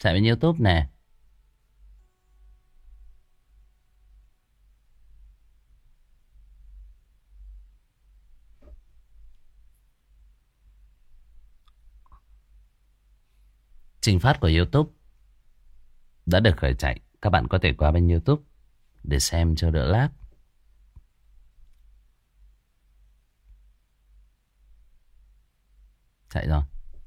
Chạy bên YouTube nè. Trình phát của YouTube đã được khởi chạy. Các bạn có thể qua bên YouTube để xem cho đỡ lag. Chạy rồi.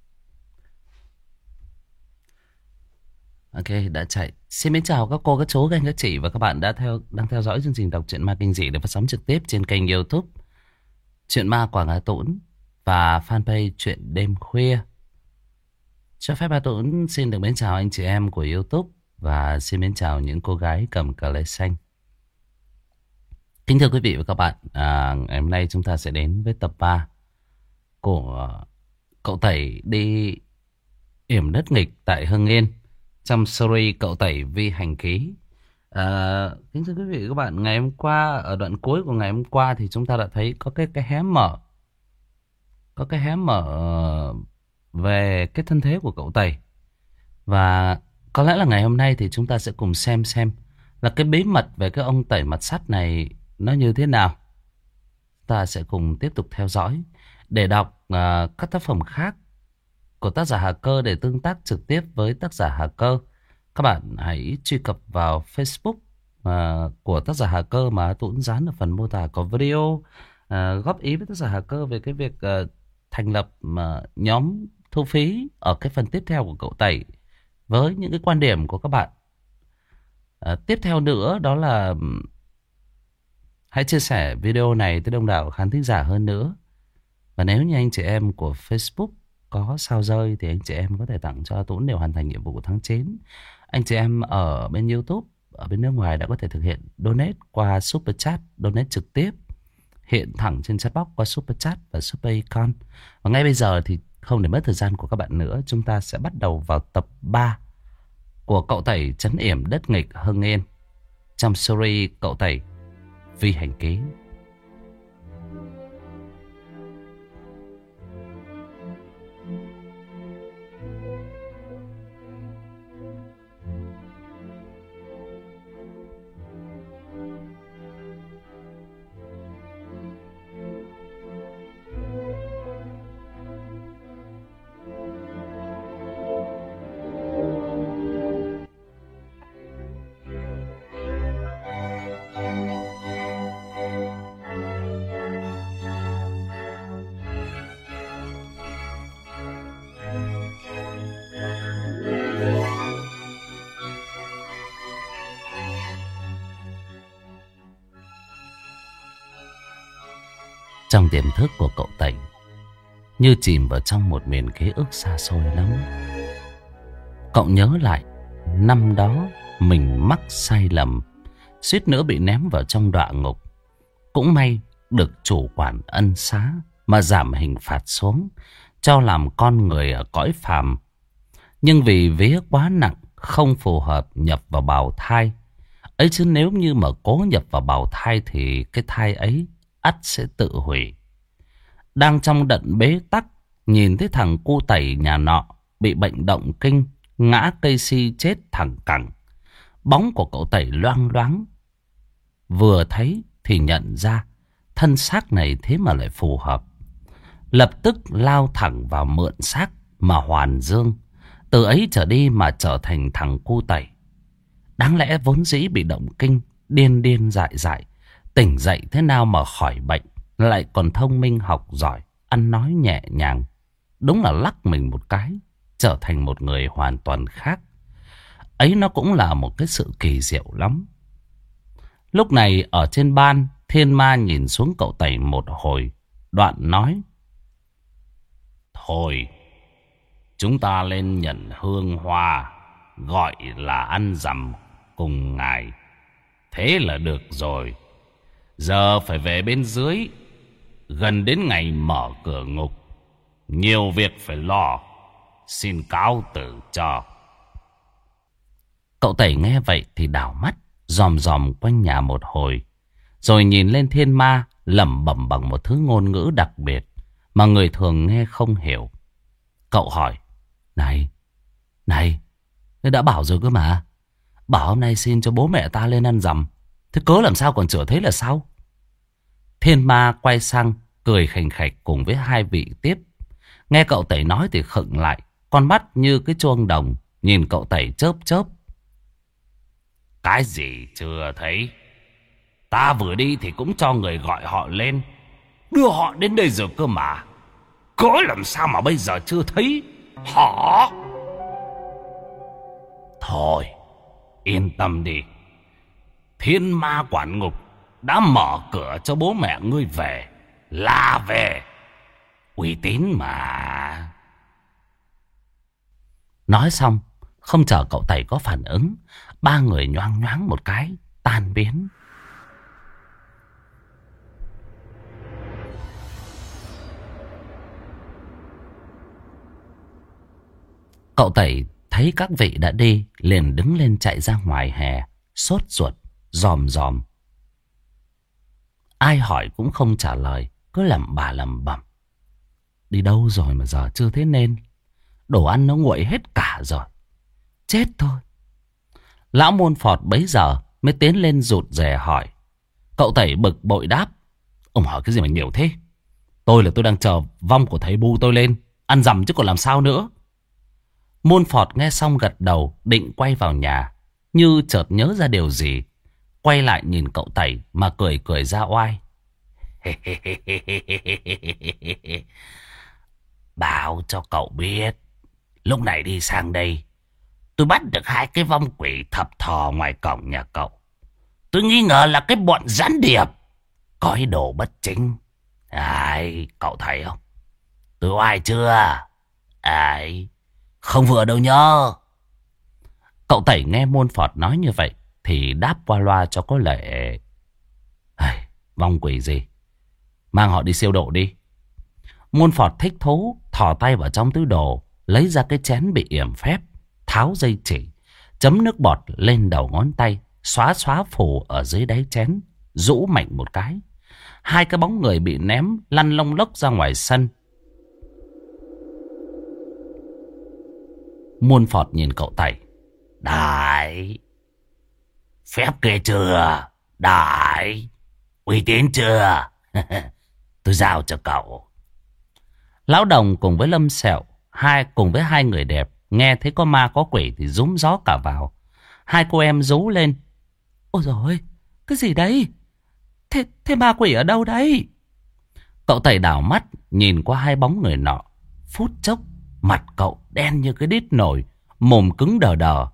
Ok, đã chạy. Xin mến chào các cô, các chú, các anh, các chị và các bạn đang theo dõi chương trình đọc truyện ma kinh dị được phát sóng trực tiếp trên kênh YouTube Truyện Ma Quảng Hà Tũng và fanpage Truyện Đêm Khuya. Cho phép Hà Tũng xin được mến chào anh chị em của YouTube và xin mến chào những cô gái cầm cờ lê xanh. Kính thưa quý vị và các bạn, ngày hôm nay chúng ta sẽ đến với tập 3 của Cậu Tẩy đi yểm đất nghịch tại Hưng Yên trong series Cậu Tẩy Vi Hành Ký. Kính thưa quý vị và các bạn, ngày hôm qua, ở đoạn cuối của ngày hôm qua thì chúng ta đã thấy có cái hé mở. Có cái hé mở về cái thân thế của cậu Tẩy. Và có lẽ là ngày hôm nay thì chúng ta sẽ cùng xem là cái bí mật về cái ông Tẩy mặt sắt này nó như thế nào. Ta sẽ cùng tiếp tục theo dõi để đọc các tác phẩm khác của tác giả Hà Cơ để tương tác trực tiếp với tác giả Hà Cơ. Các bạn hãy truy cập vào Facebook của tác giả Hà Cơ mà Tuấn dán ở phần mô tả có video, góp ý với tác giả Hà Cơ về cái việc thành lập nhóm thu phí ở cái phần tiếp theo của cậu Tẩy với những cái quan điểm của các bạn. Tiếp theo nữa đó là hãy chia sẻ video này tới đông đảo khán thính giả hơn nữa. Và nếu như anh chị em của Facebook có sao rơi thì anh chị em có thể tặng cho Tuấn đều hoàn thành nhiệm vụ của tháng 9. Anh chị em ở bên YouTube, ở bên nước ngoài đã có thể thực hiện donate qua Super Chat, donate trực tiếp hiện thẳng trên chatbox qua Super Chat và Super Icon. Và ngay bây giờ thì không để mất thời gian của các bạn nữa, chúng ta sẽ bắt đầu vào tập 3 của Cậu Tẩy trấn yểm đất nghịch Hưng Yên trong series Cậu Tẩy Vi Hành Ký. Trong tiềm thức của cậu Tẩy như chìm vào trong một miền ký ức xa xôi lắm. Cậu nhớ lại năm đó mình mắc sai lầm, suýt nữa bị ném vào trong đọa ngục. Cũng may được chủ quản ân xá mà giảm hình phạt xuống, cho làm con người ở cõi phàm. Nhưng vì vía quá nặng, không phù hợp nhập vào bào thai ấy, chứ nếu như mà cố nhập vào bào thai thì cái thai ấy ắt sẽ tự hủy. Đang trong đận bế tắc, nhìn thấy thằng cu Tẩy nhà nọ bị bệnh động kinh, ngã cây si chết thẳng cẳng. Bóng của cậu Tẩy loang loáng, vừa thấy thì nhận ra thân xác này thế mà lại phù hợp. Lập tức lao thẳng vào mượn xác mà hoàn dương. Từ ấy trở đi mà trở thành thằng cu Tẩy. Đáng lẽ vốn dĩ bị động kinh, điên điên dại dại, tỉnh dậy thế nào mà khỏi bệnh, lại còn thông minh học giỏi, ăn nói nhẹ nhàng. Đúng là lắc mình một cái, trở thành một người hoàn toàn khác. Ấy nó cũng là một cái sự kỳ diệu lắm. Lúc này ở trên ban, Thiên Ma nhìn xuống cậu Tẩy một hồi, đoạn nói: Thôi, chúng ta lên nhận hương hoa, gọi là ăn dằm cùng ngài. Thế là được rồi. Giờ phải về bên dưới, gần đến ngày mở cửa ngục, nhiều việc phải lo. Xin cáo từ cho. Cậu Tẩy nghe vậy thì đảo mắt, dòm dòm quanh nhà một hồi, rồi nhìn lên Thiên Ma, lẩm bẩm bằng một thứ ngôn ngữ đặc biệt mà người thường nghe không hiểu. Cậu hỏi: Này, Thế đã bảo rồi cơ mà. Bảo hôm nay xin cho bố mẹ ta lên ăn rằm. Thế cớ làm sao còn chữa thế là sao? Thiên ma quay sang cười khành khạch cùng với hai vị tiếp. Nghe cậu Tẩy nói thì khựng lại. Con mắt như cái chuông đồng. Nhìn cậu Tẩy chớp chớp. Cái gì chưa thấy? Ta vừa đi thì cũng cho người gọi họ lên. Đưa họ đến đây rồi cơ mà. Cớ làm sao mà bây giờ chưa thấy họ? Thôi, yên tâm đi. Thiên ma quản ngục đã mở cửa cho bố mẹ ngươi về. Là về. Uy tín mà. Nói xong, không chờ cậu Tẩy có phản ứng, ba người nhoang nhoáng một cái, tan biến. Cậu Tẩy thấy các vị đã đi, liền đứng lên chạy ra ngoài hè, sốt ruột, dòm dòm. Ai hỏi cũng không trả lời, cứ lẩm bà lẩm bẩm. Đi đâu rồi mà giờ chưa thế nên. Đồ ăn nó nguội hết cả rồi. Chết thôi. Lão Môn Phọt bấy giờ mới tiến lên rụt rè hỏi. Cậu Tẩy bực bội đáp. Ông hỏi cái gì mà nhiều thế? Tôi đang chờ vong của thầy Bu tôi lên ăn rằm chứ còn làm sao nữa. Môn Phọt nghe xong gật đầu, định quay vào nhà, như chợt nhớ ra điều gì, quay lại nhìn cậu Tẩy mà cười cười ra oai. Bảo cho cậu biết, lúc này đi sang đây, tôi bắt được hai cái vong quỷ thập thò ngoài cổng nhà cậu. Tôi nghi ngờ là cái bọn gián điệp, có ý đồ bất chính. Ai, cậu thấy không? Tôi oai chưa? Ai, không vừa đâu nhớ. Cậu Tẩy nghe Môn Phọt nói như vậy thì đáp qua loa cho có lệ. Vong quỷ gì? Mang họ đi siêu độ đi. Môn Phọt thích thú, thò tay vào trong túi đồ, lấy ra cái chén bị yểm phép, tháo dây chỉ, chấm nước bọt lên đầu ngón tay, xóa xóa phù ở dưới đáy chén, rũ mạnh một cái. Hai cái bóng người bị ném lăn lông lốc ra ngoài sân. Môn Phọt nhìn cậu Tẩy. Đại, phép kê chưa? Đại, uy tín chưa? Tôi giao cho cậu. Lão Đồng cùng với Lâm Sẹo, cùng với hai người đẹp, nghe thấy có ma có quỷ thì rúm gió cả vào. Hai cô em rú lên. Ôi dồi ôi, cái gì đấy? Thế ma quỷ ở đâu đấy? Cậu Tẩy đảo mắt nhìn qua hai bóng người nọ. Phút chốc mặt cậu đen như cái đít nổi, mồm cứng đờ đờ.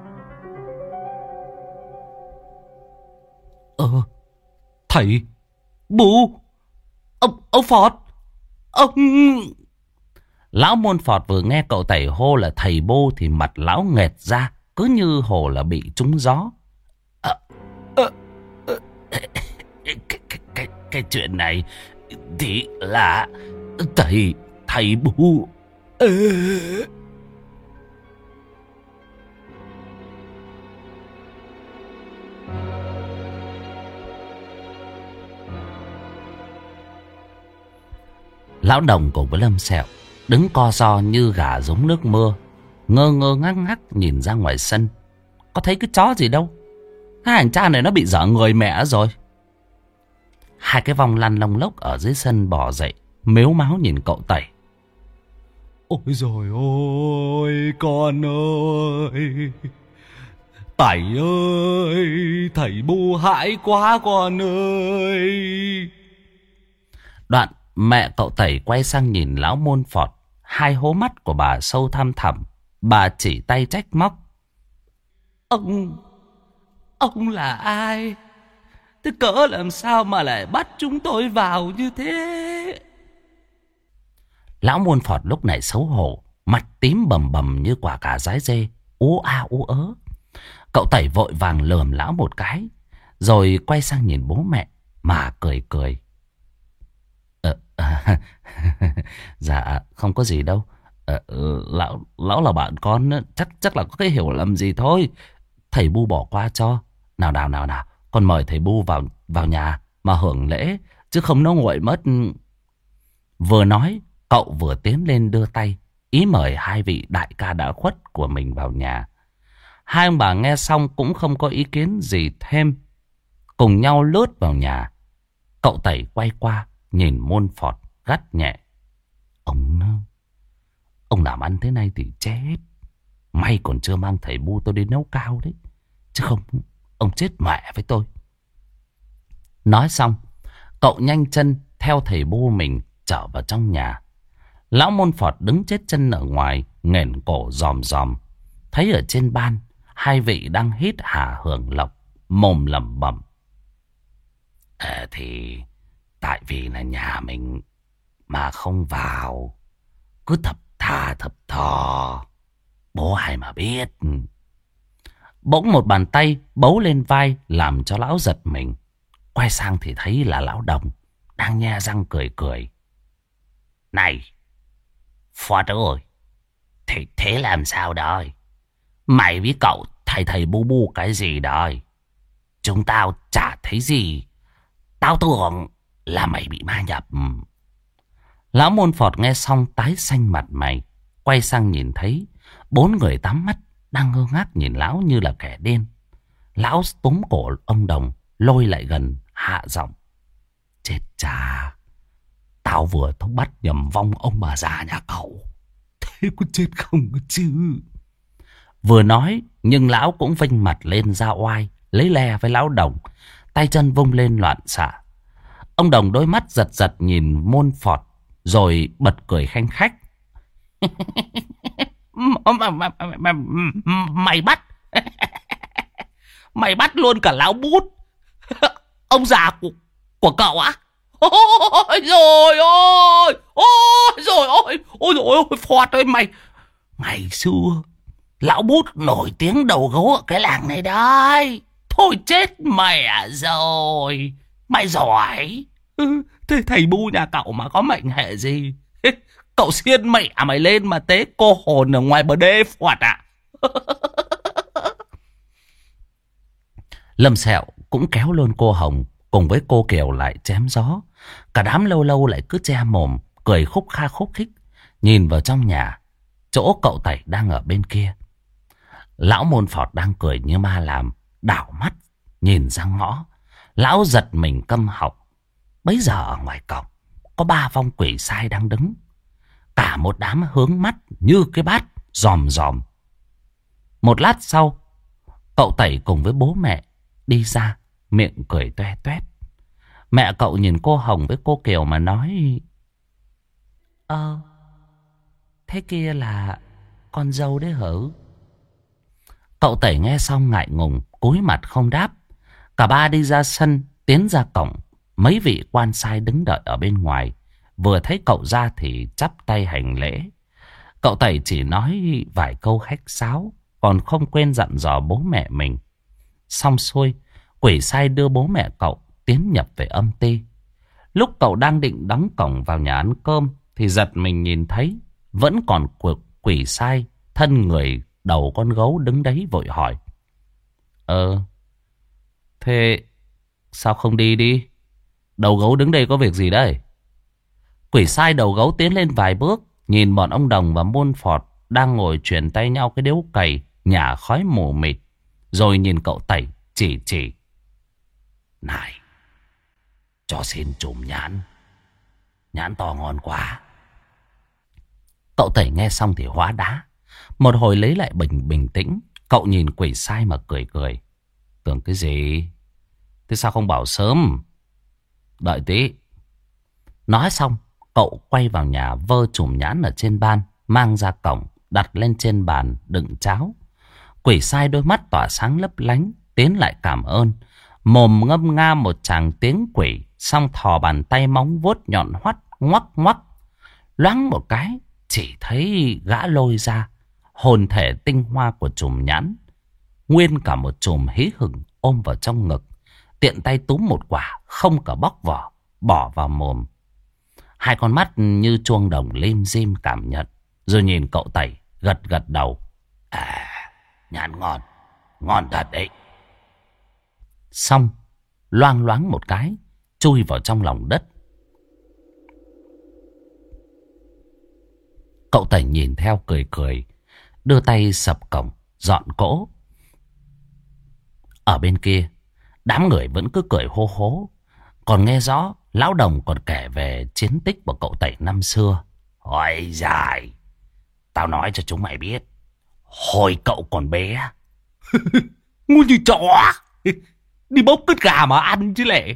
Thầy Bu, ông Phọt, ông... Lão Môn Phọt vừa nghe cậu Tẩy hô là thầy Bu thì mặt lão nghẹt ra, cứ như hồ là bị trúng gió. Cái chuyện này thì là thầy Bu. Lão Đồng cùng với Lâm Sẹo đứng co ro như gà giống nước mưa, ngơ ngơ ngác ngác nhìn ra ngoài sân. Có thấy cái chó gì đâu. Cái hành cha này nó bị dở người mẹ rồi. Hai cái vong lăn lông lốc ở dưới sân bò dậy, mếu máo nhìn cậu Tẩy. Ôi dồi ôi, con ơi, Tẩy ơi, thầy Bu hãi quá con ơi. Đoạn mẹ cậu Tẩy quay sang nhìn lão Môn Phọt. Hai hố mắt của bà sâu thăm thẳm. Bà chỉ tay trách móc. Ông là ai? Thế cỡ làm sao mà lại bắt chúng tôi vào như thế? Lão Môn Phọt lúc này xấu hổ, mặt tím bầm bầm như quả cà rái dê, ú a ú ớ. Cậu Tẩy vội vàng lườm lão một cái, rồi quay sang nhìn bố mẹ mà cười cười. Dạ không có gì đâu. Lão là bạn con, chắc là có cái hiểu lầm gì thôi. Thầy Bu bỏ qua cho. Nào, con mời thầy Bu vào nhà mà hưởng lễ, chứ không nó nguội mất. Vừa nói, cậu vừa tiến lên đưa tay, ý mời hai vị đại ca đã khuất của mình vào nhà. Hai ông bà nghe xong cũng không có ý kiến gì thêm. Cùng nhau lướt vào nhà. Cậu Tẩy quay qua nhìn Môn Phọt gắt nhẹ. Ông làm ăn thế này thì chết. May còn chưa mang thầy Bu tôi đến nấu cao đấy. Chứ không ông chết mẹ với tôi. Nói xong, cậu nhanh chân theo thầy Bu mình trở vào trong nhà. Lão Môn Phọt đứng chết chân ở ngoài, nghển cổ ròm ròm. Thấy ở trên ban, hai vị đang hít hà hưởng lộc, mồm lẩm bẩm. Thì tại vì là nhà mình mà không vào, cứ thập thà thập thò, bố ai mà biết. Bỗng một bàn tay bấu lên vai làm cho lão giật mình. Quay sang thì thấy là lão Đồng đang nhe răng cười cười. Này, Phọt ơi, thế làm sao đây? Mày với cậu thầy bu bu cái gì đây? Chúng tao chả thấy gì. Tao tưởng là mày bị ma nhập. Lão Môn Phọt nghe xong tái xanh mặt mày. Quay sang nhìn thấy 4 người 8 mắt đang ngơ ngác nhìn lão như là kẻ điên. Lão túm cổ ông Đồng lôi lại gần, hạ giọng. Chết cha, tao vừa thúc bắt nhầm vong ông bà già nhà cậu. Thế có chết không chứ? Vừa nói nhưng lão cũng vênh mặt lên ra oai, lấy le với lão Đồng, tay chân vung lên loạn xạ. Ông Đồng đôi mắt giật giật nhìn Môn Phọt rồi bật cười khanh khách. Mày bắt mày bắt luôn cả lão Bút, ông già của cậu á? Ôi rồi ôi, ôi rồi ôi, ôi rồi ôi, Phọt ơi, mày ngày xưa lão Bút nổi tiếng đầu gấu ở cái làng này đấy. Thôi chết mẹ rồi, mày giỏi. Thế thầy Bu nhà cậu mà có mệnh hệ gì? Cậu xiên mẹ mày lên mà tế cô hồn ở ngoài bờ đê Phọt à? Lâm Sẹo cũng kéo luôn cô Hồng cùng với cô Kiều lại chém gió. Cả đám lâu lâu lại cứ che mồm cười khúc kha khúc khích nhìn vào trong nhà, chỗ cậu Tẩy đang ở bên kia. Lão Môn Phọt đang cười như ma làm, đảo mắt nhìn ra ngõ. Lão giật mình câm họng. Bấy giờ ở ngoài cổng có 3 vong quỷ sai đang đứng, cả một đám hướng mắt như cái bát ròm ròm. Một lát sau, cậu Tẩy cùng với bố mẹ đi ra, miệng cười toe toét. Mẹ cậu nhìn cô Hồng với cô Kiều mà nói: thế kia là con dâu đấy hử? Cậu Tẩy nghe xong ngại ngùng, cúi mặt không đáp. Cả ba đi ra sân, tiến ra cổng. Mấy vị quan sai đứng đợi ở bên ngoài, vừa thấy cậu ra thì chắp tay hành lễ. Cậu Tẩy chỉ nói vài câu khách sáo, còn không quên dặn dò bố mẹ mình. Xong xuôi, quỷ sai đưa bố mẹ cậu tiến nhập về âm ty. Lúc cậu đang định đóng cổng vào nhà ăn cơm thì giật mình nhìn thấy vẫn còn quỷ sai thân người đầu con gấu đứng đấy, vội hỏi: thế sao không đi đi? Đầu gấu đứng đây có việc gì đây? Quỷ sai đầu gấu tiến lên vài bước, nhìn bọn ông Đồng và Môn Phọt đang ngồi truyền tay nhau cái điếu cày nhả khói mù mịt, rồi nhìn cậu Tẩy chỉ: này, cho xin chùm nhãn, nhãn to ngon quá. Cậu Tẩy nghe xong thì hóa đá. Một hồi lấy lại bình tĩnh, cậu nhìn quỷ sai mà cười cười. Tưởng cái gì? Thế sao không bảo sớm? Đợi tí. Nói xong, cậu quay vào nhà vơ chùm nhãn ở trên ban, mang ra cổng, đặt lên trên bàn đựng cháo. Quỷ sai đôi mắt tỏa sáng lấp lánh, tiến lại cảm ơn. Mồm ngâm nga một tràng tiếng quỷ, xong thò bàn tay móng vuốt nhọn hoắt ngoắc ngoắc. Loáng một cái, chỉ thấy gã lôi ra hồn thể tinh hoa của chùm nhãn, nguyên cả một chùm hí hửng ôm vào trong ngực. Tiện tay túm một quả không cả bóc vỏ, bỏ vào mồm. Hai con mắt như chuông đồng lim dim cảm nhận, rồi nhìn cậu Tẩy gật gật đầu. Nhãn ngon, ngon thật đấy. Xong loang loáng một cái, chui vào trong lòng đất. Cậu Tẩy nhìn theo cười cười, đưa tay sập cổng dọn cỗ. Ở bên kia, đám người vẫn cứ cười hô hố. Còn nghe rõ, lão Đồng còn kể về chiến tích của cậu Tẩy năm xưa. Ôi dài, tao nói cho chúng mày biết, hồi cậu còn bé, ngu như chó, đi bốc cứt gà mà ăn chứ lệ.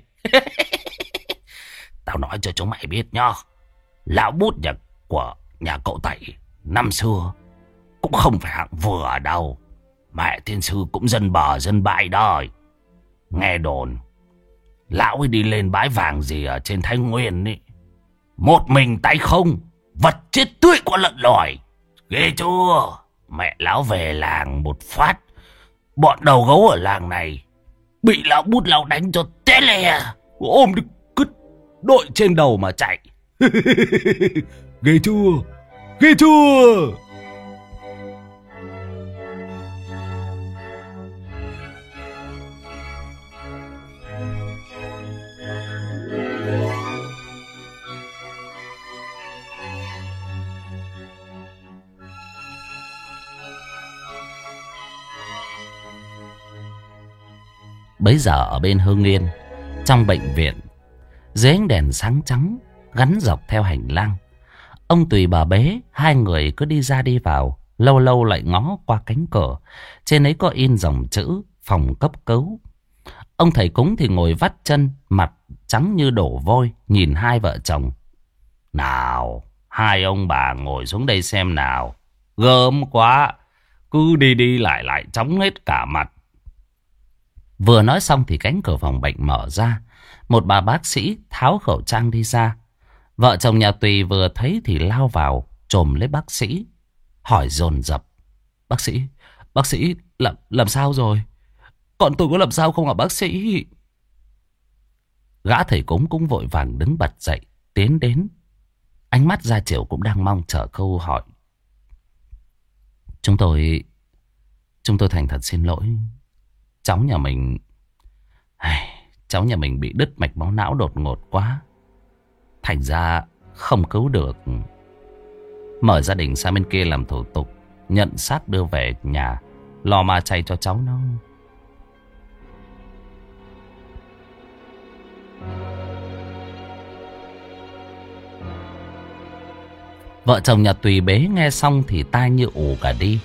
Tao nói cho chúng mày biết nhá, lão bút của nhà cậu Tẩy năm xưa cũng không phải hạng vừa đâu. Mẹ tiên sư cũng dân bờ dân bãi đời. Nghe đồn lão ấy đi lên bãi vàng gì ở trên Thái Nguyên ấy, một mình tay không, vật chết tươi qua lợn lòi. Ghê chưa? Mẹ lão về làng một phát, bọn đầu gấu ở làng này bị lão bút lão đánh cho té lè, ôm được cứt đội trên đầu mà chạy. Ghê chưa? Ghê chưa? Bấy giờ ở bên Hưng Yên, trong bệnh viện, dưới ánh đèn sáng trắng gắn dọc theo hành lang, ông Tùy bà Bế hai người cứ đi ra đi vào, lâu lâu lại ngó qua cánh cửa. Trên ấy có in dòng chữ phòng cấp cứu. Ông thầy cúng thì ngồi vắt chân, mặt trắng như đổ vôi, nhìn hai vợ chồng. Nào, hai ông bà ngồi xuống đây xem nào. Gớm quá, cứ đi đi lại lại chóng hết cả mặt. Vừa nói xong thì cánh cửa phòng bệnh mở ra. Một bà bác sĩ tháo khẩu trang đi ra. Vợ chồng nhà Tùy vừa thấy thì lao vào, chồm lấy bác sĩ, hỏi dồn dập. Bác sĩ, làm sao rồi? Còn tôi có làm sao không hả bác sĩ? Gã thầy cúng cũng vội vàng đứng bật dậy, tiến đến. Ánh mắt ra chiều cũng đang mong chờ câu hỏi. Chúng tôi thành thật xin lỗi. Cháu nhà mình bị đứt mạch máu não đột ngột quá, thành ra không cứu được. Mời gia đình sang bên kia làm thủ tục, nhận xác đưa về nhà, lo ma chay cho cháu nó. Vợ chồng nhà Tùy Bế nghe xong thì tai như ù cả đi.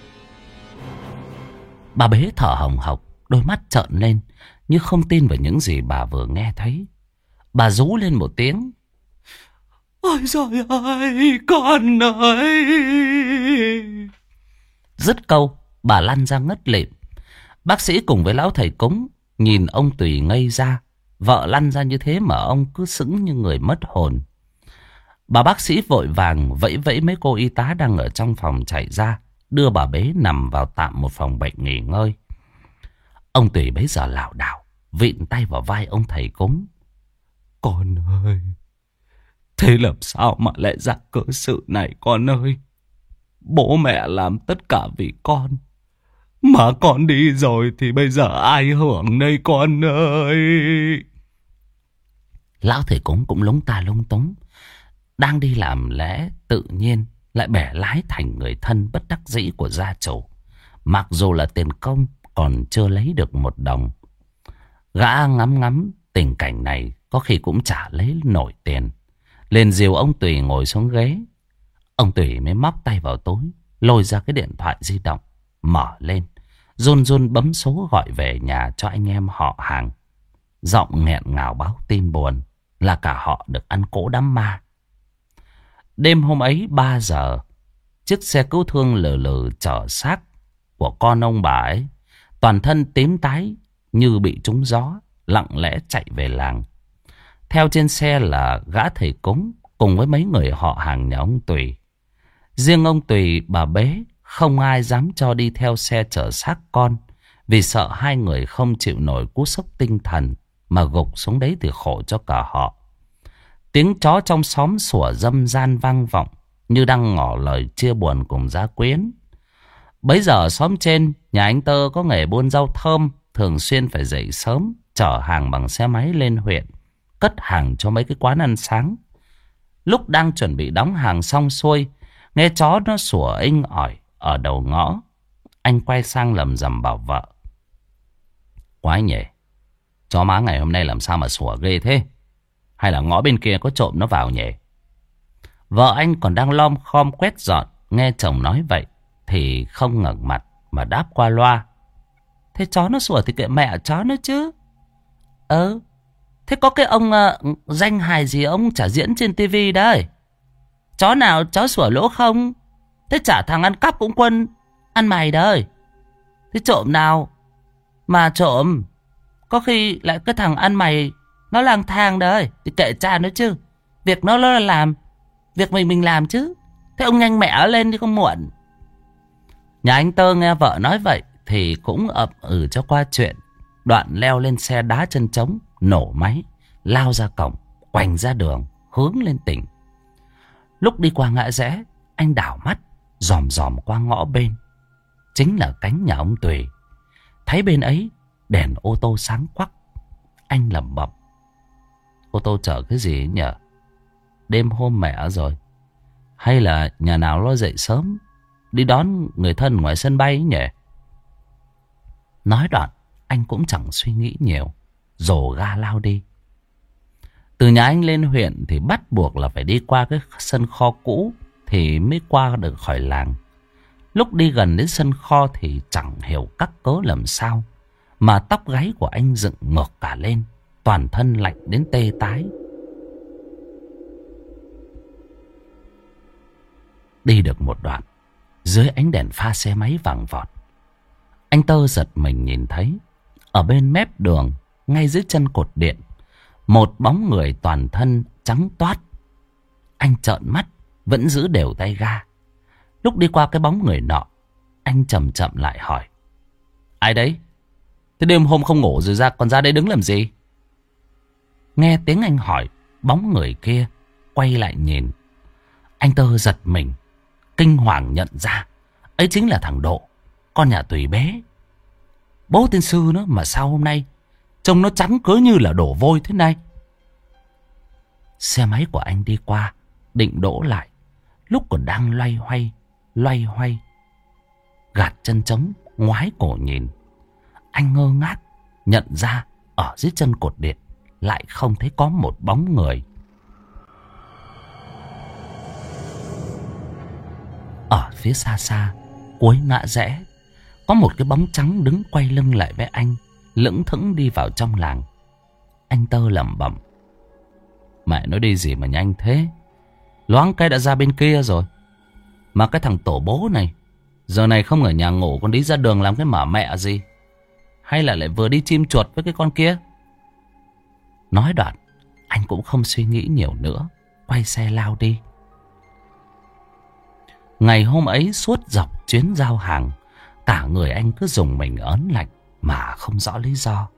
Bà Bế thở hồng hộc, đôi mắt trợn lên như không tin vào những gì bà vừa nghe thấy. Bà rú lên một tiếng. Ôi trời ơi, con ơi! Dứt câu, bà lăn ra ngất lịm. Bác sĩ cùng với lão thầy cúng nhìn ông Tùy ngây ra. Vợ lăn ra như thế mà ông cứ sững như người mất hồn. Bà bác sĩ vội vàng vẫy vẫy mấy cô y tá đang ở trong phòng chạy ra, đưa bà Bế nằm vào tạm một phòng bệnh nghỉ ngơi. Ông Tùy bấy giờ lảo đảo, vịn tay vào vai ông thầy cúng. Con ơi, thế làm sao mà lại ra cớ sự này con ơi? Bố mẹ làm tất cả vì con, mà con đi rồi thì bây giờ ai hưởng đây con ơi? Lão thầy cúng cũng lúng ta lúng túng. Đang đi làm lẽ tự nhiên lại bẻ lái thành người thân bất đắc dĩ của gia chủ. Mặc dù là tiền công còn chưa lấy được một đồng. Gã ngắm ngắm tình cảnh này có khi cũng chả lấy nổi tiền. Liền dìu ông Tùy ngồi xuống ghế. Ông Tùy mới móc tay vào túi, lôi ra cái điện thoại di động, mở lên, run run bấm số gọi về nhà cho anh em họ hàng. Giọng nghẹn ngào báo tin buồn là cả họ được ăn cỗ đám ma. Đêm hôm ấy 3 giờ, chiếc xe cứu thương lừ lừ chở xác của con ông bà ấy, toàn thân tím tái như bị trúng gió, lặng lẽ chạy về làng. Theo trên xe là gã thầy cúng cùng với mấy người họ hàng nhà ông Tùy. Riêng ông Tùy, bà Bế không ai dám cho đi theo xe chở xác con, vì sợ hai người không chịu nổi cú sốc tinh thần mà gục xuống đấy thì khổ cho cả họ. Tiếng chó trong xóm sủa râm ran vang vọng như đang ngỏ lời chia buồn cùng gia quyến. Bấy giờ xóm trên, nhà anh Tơ có nghề buôn rau thơm, thường xuyên phải dậy sớm, chở hàng bằng xe máy lên huyện, cất hàng cho mấy cái quán ăn sáng. Lúc đang chuẩn bị đóng hàng xong xuôi, nghe chó nó sủa inh ỏi ở đầu ngõ. Anh quay sang lầm rầm bảo vợ. Quái nhỉ, chó má ngày hôm nay làm sao mà sủa ghê thế? Hay là ngõ bên kia có trộm nó vào nhỉ? Vợ anh còn đang lom khom quét dọn, nghe chồng nói vậy thì không ngẩng mặt mà đáp qua loa. Thế chó nó sủa thì kệ mẹ chó nó chứ. Thế có cái ông danh hài gì ông trả diễn trên tivi đấy. Chó nào chó sủa lỗ không? Thế chả thằng ăn cắp cũng quân ăn mày đấy. Thế trộm nào mà trộm? Có khi lại cái thằng ăn mày nó lang thang đấy. Thì kệ cha nó chứ. Việc nó là làm. Việc mình làm chứ. Thế ông nhanh mẹ lên đi không muộn. Nhà anh Tơ nghe vợ nói vậy thì cũng ậm cho qua chuyện. Đoạn leo lên xe đá chân trống, nổ máy, lao ra cổng, quành ra đường, hướng lên tỉnh. Lúc đi qua ngã rẽ, anh đảo mắt, dòm dòm qua ngõ bên. Chính là cánh nhà ông Tùy. Thấy bên ấy, đèn ô tô sáng quắc. Anh lẩm bẩm. Ô tô chở cái gì ấy nhở? Đêm hôm mẹ rồi. Hay là nhà nào nó dậy sớm, đi đón người thân ngoài sân bay ấy nhỉ? Nói đoạn, anh cũng chẳng suy nghĩ nhiều, dồ ga lao đi. Từ nhà anh lên huyện thì bắt buộc là phải đi qua cái sân kho cũ thì mới qua được khỏi làng. Lúc đi gần đến sân kho thì chẳng hiểu các cớ làm sao mà tóc gáy của anh dựng ngược cả lên, toàn thân lạnh đến tê tái. Đi được một đoạn, dưới ánh đèn pha xe máy vàng vọt, anh Tơ giật mình nhìn thấy ở bên mép đường, ngay dưới chân cột điện, một bóng người toàn thân trắng toát. Anh trợn mắt, vẫn giữ đều tay ga. Lúc đi qua cái bóng người nọ, anh chậm chậm lại hỏi. Ai đấy? Thế đêm hôm không ngủ rồi còn ra đây đứng làm gì? Nghe tiếng anh hỏi, bóng người kia quay lại nhìn. Anh Tơ giật mình, kinh hoàng nhận ra ấy chính là thằng Độ, con nhà Tùy bé. Bố tên Sư nó mà sao hôm nay trông nó trắng cớ như là đổ vôi thế này. Xe máy của anh đi qua, định đỗ lại. Lúc còn đang loay hoay, gạt chân trống, ngoái cổ nhìn. Anh ngơ ngác, nhận ra ở dưới chân cột điện lại không thấy có một bóng người. Ở phía xa xa, cuối ngã rẽ, có một cái bóng trắng đứng quay lưng lại với anh, lững thững đi vào trong làng. Anh Tơ lẩm bẩm. Mẹ nói đi gì mà nhanh thế? Loáng cái đã ra bên kia rồi. Mà cái thằng tổ bố này, giờ này không ở nhà ngủ còn đi ra đường làm cái mả mẹ gì? Hay là lại vừa đi chim chuột với cái con kia? Nói đoạn, anh cũng không suy nghĩ nhiều nữa, quay xe lao đi. Ngày hôm ấy suốt dọc chuyến giao hàng, cả người anh cứ rùng mình ớn lạnh mà không rõ lý do.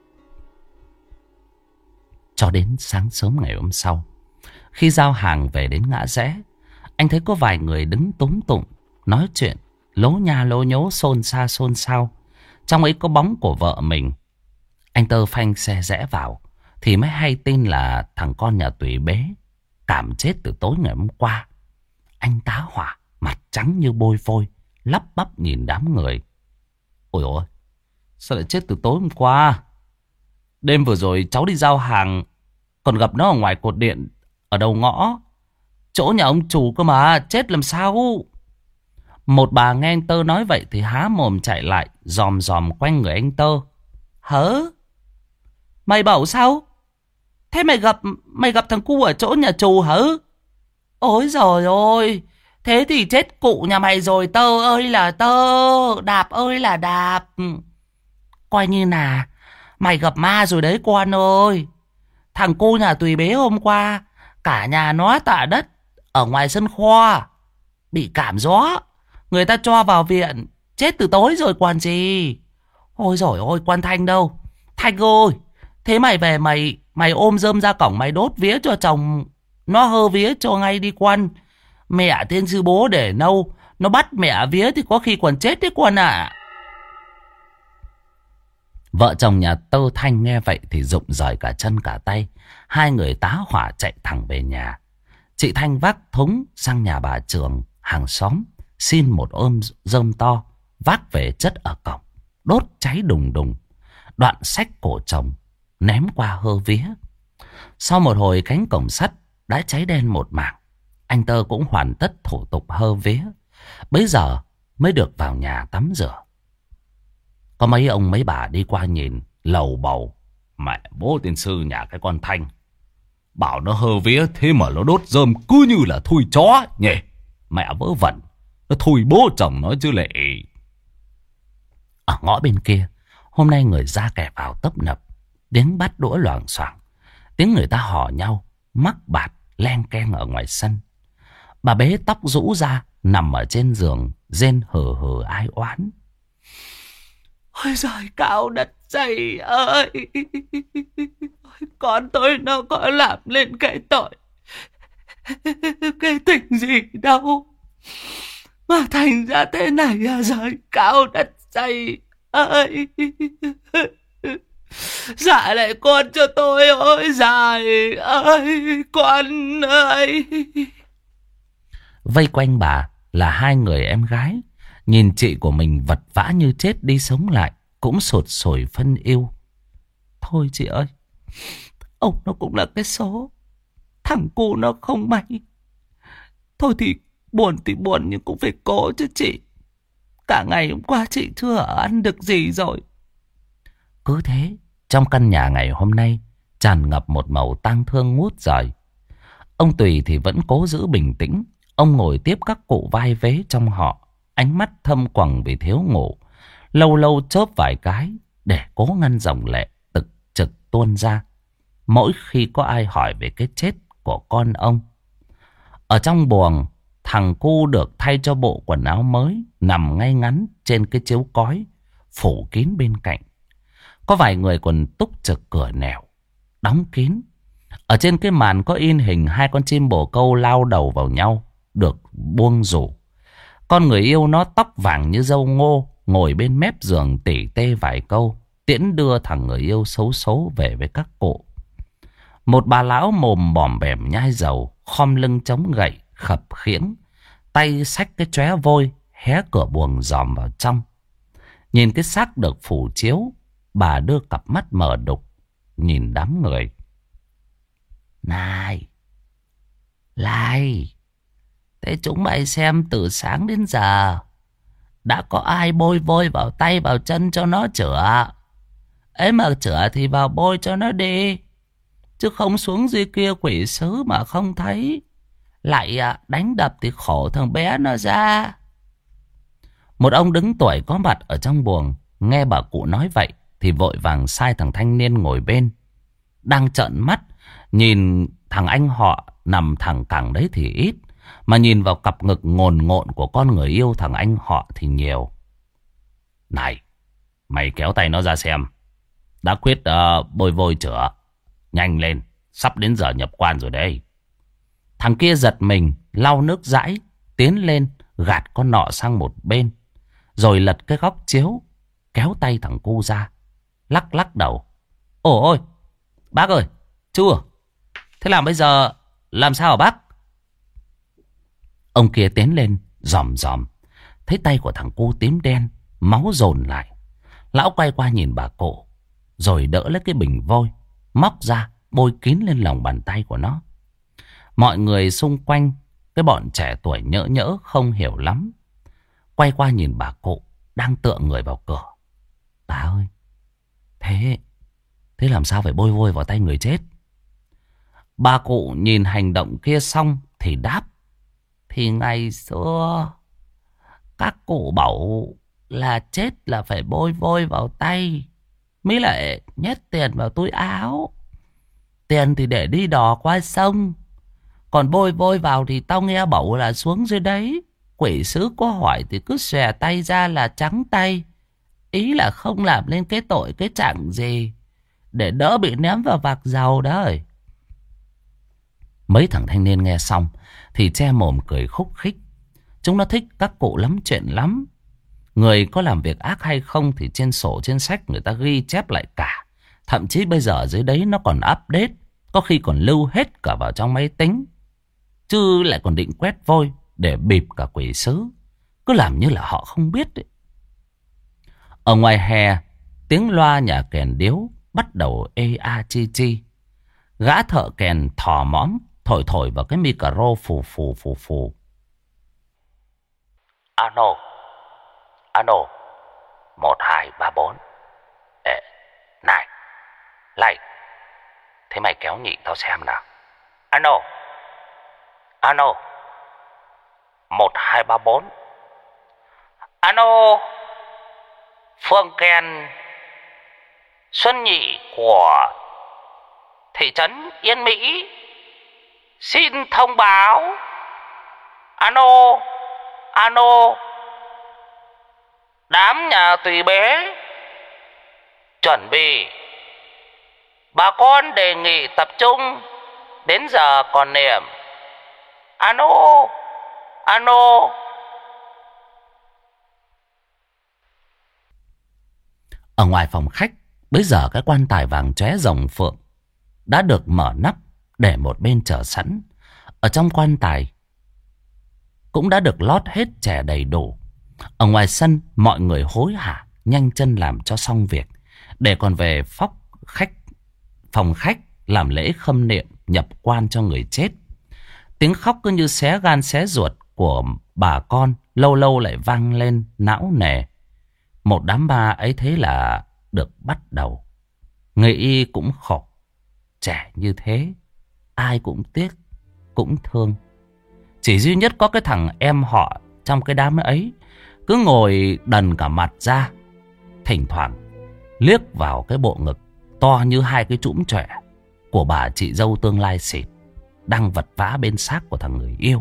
Cho đến sáng sớm ngày hôm sau, khi giao hàng về đến ngã rẽ, anh thấy có vài người đứng túm tụm, nói chuyện, lố nha lố nhố, xôn xao. Trong ấy có bóng của vợ mình. Anh Tơ phanh xe rẽ vào, thì mới hay tin là thằng con nhà Tùy bế, cảm chết từ tối ngày hôm qua. Anh tá hỏa, mặt trắng như bôi vôi, lắp bắp nhìn đám người. Ôi ôi, sao lại chết từ tối hôm qua? Đêm vừa rồi cháu đi giao hàng, còn gặp nó ở ngoài cột điện, ở đầu ngõ, chỗ nhà ông chủ cơ mà, chết làm sao? Một bà nghe anh Tơ nói vậy thì há mồm chạy lại, dòm dòm quanh người anh Tơ. Hớ? Mày bảo sao? Thế mày gặp thằng cu ở chỗ nhà chủ hả? Ôi giời ơi, thế thì chết cụ nhà mày rồi Tơ ơi là Tơ, Đạp ơi là Đạp. Coi như là mày gặp ma rồi đấy con ơi. Thằng cô nhà Tùy bế hôm qua, cả nhà nó tạ đất ở ngoài sân kho, bị cảm gió, người ta cho vào viện, chết từ tối rồi còn gì. Ôi giời ơi, quan Thanh đâu? Thanh ơi, thế mày về mày ôm rơm ra cổng, mày đốt vía cho chồng nó hơ vía cho ngay đi quan. Mẹ tên sư bố để nâu, nó bắt mẹ vía thì có khi còn chết đấy con ạ. Vợ chồng nhà Tơ Thanh nghe vậy thì rụng rời cả chân cả tay. Hai người tá hỏa chạy thẳng về nhà. Chị Thanh vác thúng sang nhà bà Trường hàng xóm, xin một ôm rơm to, vác về chất ở cổng, đốt cháy đùng đùng. đoạn xách cổ chồng, ném qua hơ vía. Sau một hồi cánh cổng sắt đã cháy đen một mảng. Anh Tơ cũng hoàn tất thủ tục hơ vía, bấy giờ mới được vào nhà tắm rửa. Có mấy ông mấy bà đi qua nhìn, lầu bầu: mẹ bố tiên sư nhà cái con Thanh, bảo nó hơ vía thế mà nó đốt rơm cứ như là thui chó nhỉ. Mẹ vớ vẩn, nó thui bố chồng nó chứ lệ. Ở ngõ bên kia, hôm nay người ra kẻ vào tấp nập, tiếng bát đũa loảng xoảng, tiếng người ta hò nhau, mắc bạt len keng ở ngoài sân. Bà bế tóc rũ ra, nằm ở trên giường, rên hừ hừ ai oán: ôi giời, cao đất dày ơi, con tôi nó có làm lên cái tội cái tình gì đâu mà thành ra thế này à. Giời, cao đất dày ơi, dạ lại con cho tôi, ôi giời ơi, con ơi. Vây quanh bà là hai người em gái, nhìn chị của mình vật vã như chết đi sống lại, cũng sụt sùi phân yêu. Thôi chị ơi, ông nó cũng là cái số, thằng cu nó không may. Thôi thì buồn nhưng cũng phải cố chứ chị. Cả ngày hôm qua chị chưa ăn được gì rồi. Cứ thế, trong căn nhà ngày hôm nay tràn ngập một màu tang thương ngút trời. Ông Tùy thì vẫn cố giữ bình tĩnh. Ông ngồi tiếp các cụ vai vế trong họ, ánh mắt thâm quầng vì thiếu ngủ, lâu lâu chớp vài cái để cố ngăn dòng lệ tực trực tuôn ra mỗi khi có ai hỏi về cái chết của con ông. Ở trong buồng, thằng cu được thay cho bộ quần áo mới, nằm ngay ngắn trên cái chiếu cói phủ kín bên cạnh. Có vài người còn túc trực cửa nẻo đóng kín. Ở trên cái màn có in hình hai con chim bồ câu lao đầu vào nhau, được buông rủ. Con người yêu nó tóc vàng như dâu ngô, ngồi bên mép giường tỉ tê vài câu, tiễn đưa thằng người yêu xấu xấu về với các cụ. Một bà lão mồm bòm bẻm nhai dầu, khom lưng chống gậy, khập khiễng, tay xách cái chóe vôi, hé cửa buồng dòm vào trong. Nhìn cái xác được phủ chiếu, bà đưa cặp mắt mờ đục, nhìn đám người. Này, thế chúng mày xem từ sáng đến giờ đã có ai bôi vôi vào tay vào chân cho nó chữa? Ấy mà chữa thì vào bôi cho nó đi, chứ không xuống dưới kia quỷ sứ mà không thấy, lại đánh đập thì khổ thằng bé nó ra. Một ông đứng tuổi có mặt ở trong buồng nghe bà cụ nói vậy thì vội vàng sai thằng thanh niên ngồi bên, đang trợn mắt nhìn thằng anh họ nằm thẳng cẳng đấy thì ít, mà nhìn vào cặp ngực ngồn ngộn của con người yêu thằng anh họ thì nhiều. Này, mày kéo tay nó ra xem. Đã quyết bôi vôi chữa. Nhanh lên, sắp đến giờ nhập quan rồi đây. Thằng kia giật mình, lau nước dãi, tiến lên gạt con nọ sang một bên, rồi lật cái góc chiếu, kéo tay thằng cu ra, lắc lắc đầu. Ôi, bác ơi, chưa. Thế làm bây giờ làm sao hả bác? Ông kia tiến lên dòm dòm, thấy tay của thằng cu tím đen, máu dồn lại. Lão quay qua nhìn bà cụ, rồi đỡ lấy cái bình vôi, móc ra bôi kín lên lòng bàn tay của nó. Mọi người xung quanh, cái bọn trẻ tuổi nhỡ nhỡ không hiểu lắm, quay qua nhìn bà cụ đang tựa người vào cửa. Bà ơi, thế làm sao phải bôi vôi vào tay người chết? Bà cụ nhìn hành động kia xong thì đáp. Thì ngày xưa các cụ bảo là chết là phải bôi vôi vào tay, mới lại nhét tiền vào túi áo. Tiền thì để đi đò qua sông, còn bôi vôi vào thì tao nghe bảo là xuống dưới đấy quỷ sứ có hỏi thì cứ xòe tay ra là trắng tay. Ý là không làm lên cái tội cái trạng gì, để đỡ bị ném vào vạc dầu đấy. Mấy thằng thanh niên nghe xong thì che mồm cười khúc khích. Chúng nó thích các cụ lắm chuyện lắm. Người có làm việc ác hay không thì trên sổ trên sách người ta ghi chép lại cả. Thậm chí bây giờ dưới đấy nó còn update, có khi còn lưu hết cả vào trong máy tính. Chứ lại còn định quét vôi để bịp cả quỷ sứ, cứ làm như là họ không biết ấy. Ở ngoài hè, Tiếng loa nhà kèn điếu bắt đầu ê a chi chi. Gã thợ kèn thò mõm thổi thổi vào cái micro phù phù phù phù. Ano, ano, 1, 2, 3, 4. Ê, này, này, thế mày kéo nhị tao xem nào. Ano, ano, 1, 2, 3, 4. Ano, phương kèn Xuân Nhị của thị trấn Yên Mỹ xin thông báo. Ano, ano, đám nhà tùy bé chuẩn bị. Bà con đề nghị tập trung, đến giờ còn niệm. Ano, ano. Ở ngoài phòng khách, bây giờ cái quan tài vàng chóe rồng phượng đã được mở nắp để một bên chờ sẵn. Ở trong quan tài cũng đã được lót hết chè đầy đủ. Ở ngoài sân, mọi người hối hả nhanh chân làm cho xong việc, để còn về phòng khách làm lễ khâm niệm nhập quan cho người chết. Tiếng khóc cứ như xé gan xé ruột của bà con lâu lâu lại vang lên não nề. Một đám ma ấy thế là được bắt đầu. Nghĩ cũng khổ. Trẻ như thế, ai cũng tiếc, cũng thương. Chỉ duy nhất có cái thằng em họ trong cái đám ấy cứ ngồi đần cả mặt ra, thỉnh thoảng liếc vào cái bộ ngực to như hai cái chũm chỏe của bà chị dâu tương lai xịt đang vật vã bên xác của thằng người yêu.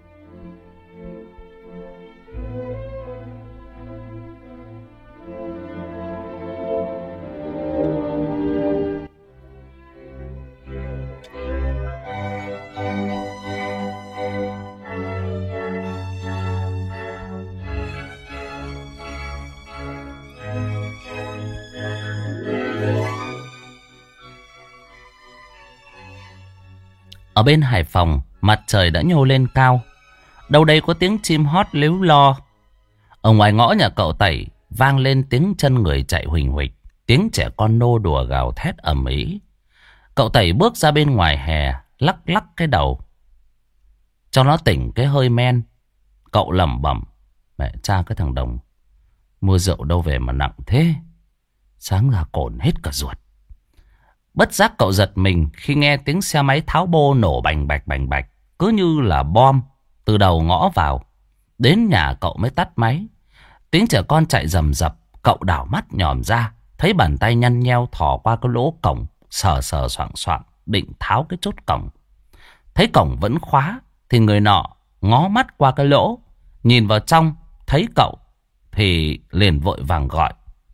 Ở bên Hải Phòng, mặt trời đã nhô lên cao. Đâu đây có tiếng chim hót líu lo. Ở ngoài ngõ nhà cậu Tẩy vang lên tiếng chân người chạy huỳnh huỳnh, tiếng trẻ con nô đùa gào thét ầm ĩ. Cậu Tẩy bước ra bên ngoài hè, lắc lắc cái đầu cho nó tỉnh cái hơi men. Cậu lẩm bẩm: mẹ cha cái thằng Đồng mua rượu đâu về mà nặng thế, sáng ra cồn hết cả ruột. Bất giác cậu giật mình khi nghe tiếng xe máy tháo bô nổ bành bạch, cứ như là bom từ đầu ngõ vào. Đến nhà cậu mới tắt máy. Tiếng trẻ con chạy rầm rập. Cậu đảo mắt nhòm ra, thấy bàn tay nhăn nheo thò qua cái lỗ cổng, sờ soạng soạng định tháo cái chốt cổng. Thấy cổng vẫn khóa thì người nọ ngó mắt qua cái lỗ, nhìn vào trong thấy cậu thì liền vội vàng gọi: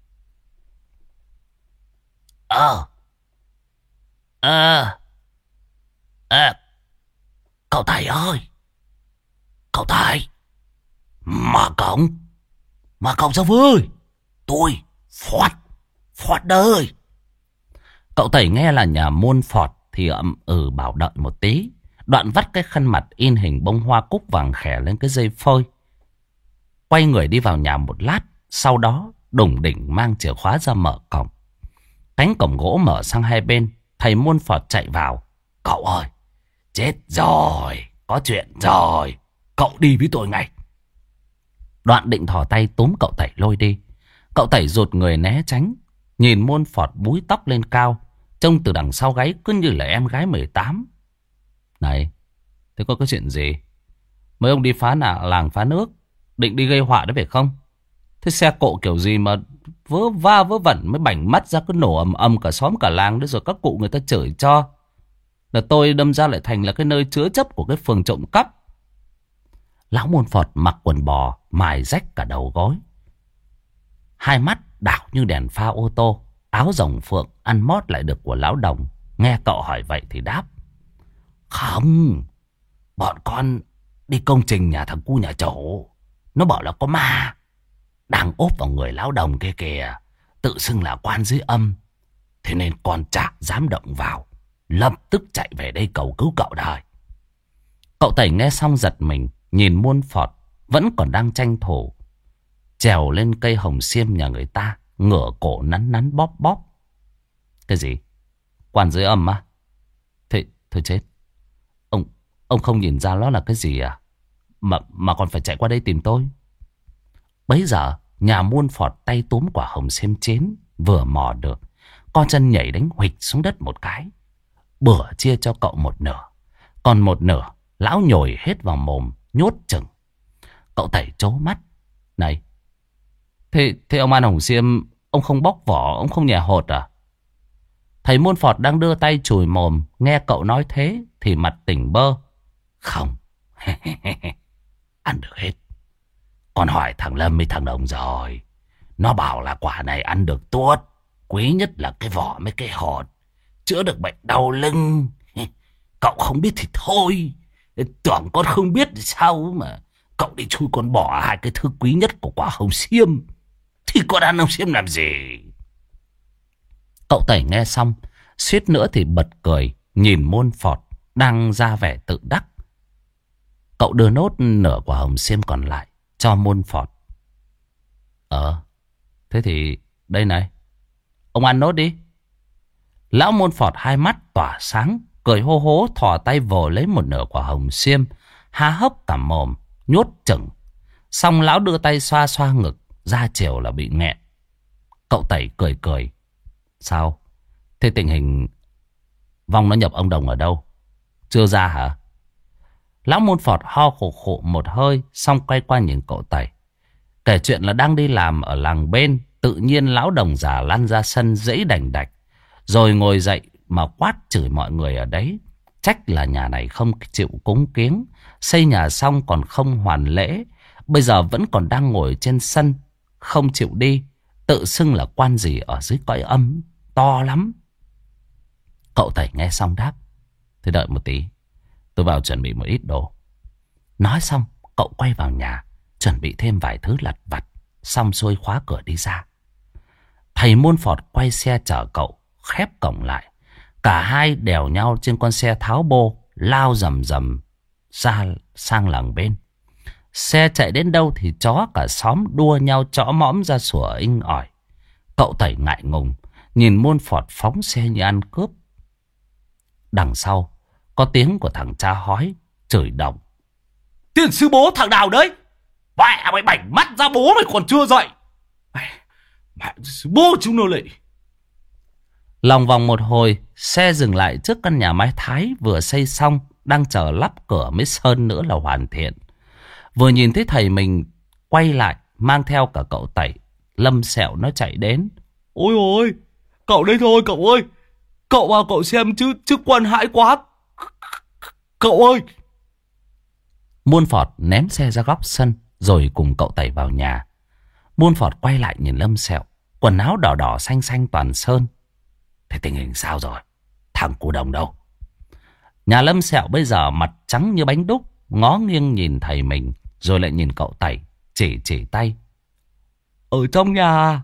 Cậu Thầy ơi, cậu Thầy, mở cổng ra với tôi, Phọt ơi. Cậu Tẩy nghe là nhà môn Phọt thì ậm bảo đợi một tí, đoạn vắt cái khăn mặt in hình bông hoa cúc vàng khè lên cái dây phơi, quay người đi vào nhà một lát, sau đó đủng đỉnh mang chìa khóa ra mở cổng. Cánh cổng gỗ mở sang hai bên, thầy môn Phọt chạy vào: cậu ơi, chết rồi, có chuyện rồi, cậu đi với tôi ngay. Đoạn định thò tay túm cậu Tẩy lôi đi. Cậu Tẩy rụt người né tránh, nhìn môn Phọt búi tóc lên cao, trông từ đằng sau gáy cứ như là em gái 18. Này, thế có cái chuyện gì? Mấy ông đi phá làng phá nước, định đi gây họa đấy phải không? Thế xe cộ kiểu gì mà vớ va vớ vẩn mới bảnh mắt ra cứ nổ ầm ầm cả xóm cả làng đấy, rồi các cụ người ta chửi cho là tôi đâm ra lại thành là cái nơi chứa chấp của cái phường trộm cắp. Lão môn Phọt mặc quần bò, mài rách cả đầu gối, hai mắt đảo như đèn pha ô tô, áo rồng phượng ăn mót lại được của lão Đồng. Nghe cậu hỏi vậy thì đáp: không, bọn con đi công trình nhà thằng cu nhà chủ, nó bảo là có ma đang ốp vào người lão Đồng kia kìa, tự xưng là quan dưới âm. Thế nên con chả dám động vào, lập tức chạy về đây cầu cứu cậu đời. Cậu Tẩy nghe xong giật mình, nhìn môn Phọt vẫn còn đang tranh thủ trèo lên cây hồng xiêm nhà người ta, ngửa cổ nắn nắn bóp bóp. Cái gì? Quan dưới âm á? Thế thôi chết. Ông không nhìn ra nó là cái gì à? Mà còn phải chạy qua đây tìm tôi. Bấy giờ nhà muôn phọt tay túm quả hồng xiêm chến vừa mò được, con chân nhảy đánh huỵch xuống đất một cái. Bữa chia cho cậu một nửa, còn một nửa lão nhồi hết vào mồm nhốt chừng. Cậu Tẩy trố mắt. Này, thế ông ăn hồng xiêm, ông không bóc vỏ, ông không nhè hột à? Thầy muôn phọt đang đưa tay chùi mồm, nghe cậu nói thế thì mặt tỉnh bơ. Không. Ăn được hết. Còn hỏi thằng Lâm với thằng Đồng rồi, nó bảo là quả này ăn được tốt, quý nhất là cái vỏ với cái hột, chữa được bệnh đau lưng. Cậu không biết thì thôi, tưởng con không biết thì sao mà cậu đi chui con bỏ hai cái thứ quý nhất của quả hồng xiêm. Thì con ăn hồng xiêm làm gì? Cậu Tẩy nghe xong suýt nữa thì bật cười, nhìn muôn phọt đang ra vẻ tự đắc. Cậu đưa nốt nửa quả hồng xiêm còn lại cho muôn phọt. Thế thì đây này, ông ăn nốt đi. Lão muôn phọt hai mắt tỏa sáng, cười hô hố thò tay vồ lấy một nửa quả hồng xiêm, há hốc cả mồm nhốt chừng. Xong lão đưa tay xoa xoa ngực, ra chiều là bị nghẹn. Cậu Tẩy cười cười. Sao? Thế tình hình vong nó nhập ông Đồng ở đâu? Chưa ra hả? Lão muôn phọt ho khổ khổ một hơi, xong quay qua nhìn cậu Tẩy. Kể chuyện là đang đi làm ở làng bên, tự nhiên lão Đồng già lăn ra sân dãy đành đạch, rồi ngồi dậy mà quát chửi mọi người ở đấy. Trách là nhà này không chịu cúng kiếng, xây nhà xong còn không hoàn lễ, bây giờ vẫn còn đang ngồi trên sân, không chịu đi, tự xưng là quan gì ở dưới cõi âm, to lắm. Cậu Tẩy nghe xong đáp. Thế đợi một tí, tôi vào chuẩn bị một ít đồ. Nói xong cậu quay vào nhà, chuẩn bị thêm vài thứ lặt vặt, xong xuôi khóa cửa đi ra. Thầy muôn phọt quay xe chở cậu, khép cổng lại. Cả hai đèo nhau trên con xe tháo bô, lao rầm rầm ra sang làng bên. Xe chạy đến đâu thì chó cả xóm đua nhau chõ mõm ra sủa inh ỏi. Cậu Tẩy ngại ngùng, nhìn muôn phọt phóng xe như ăn cướp. Đằng sau có tiếng của thằng cha hói, chửi đồng. Tiền sư bố thằng nào đấy? Mẹ mày bảnh mắt ra, bố mày còn chưa dậy. Mẹ sư bố chúng nó lại. Lòng vòng một hồi, xe dừng lại trước căn nhà mái Thái vừa xây xong, đang chờ lắp cửa mới sơn nữa là hoàn thiện. Vừa nhìn thấy thầy mình quay lại, mang theo cả cậu Tẩy, Lâm Sẹo nó chạy đến. Ôi ôi, cậu đây thôi cậu ơi. Cậu vào cậu xem chứ quan hãi quá. Cậu ơi. Muôn phọt ném xe ra góc sân, rồi cùng cậu Tẩy vào nhà. Muôn phọt quay lại nhìn Lâm Sẹo, quần áo đỏ đỏ xanh xanh toàn sơn. Thế tình hình sao rồi? Thằng cu Đồng đâu? Nhà Lâm Sẹo bây giờ mặt trắng như bánh đúc, ngó nghiêng nhìn thầy mình, rồi lại nhìn cậu Tẩy, chỉ tay. Ở trong nhà,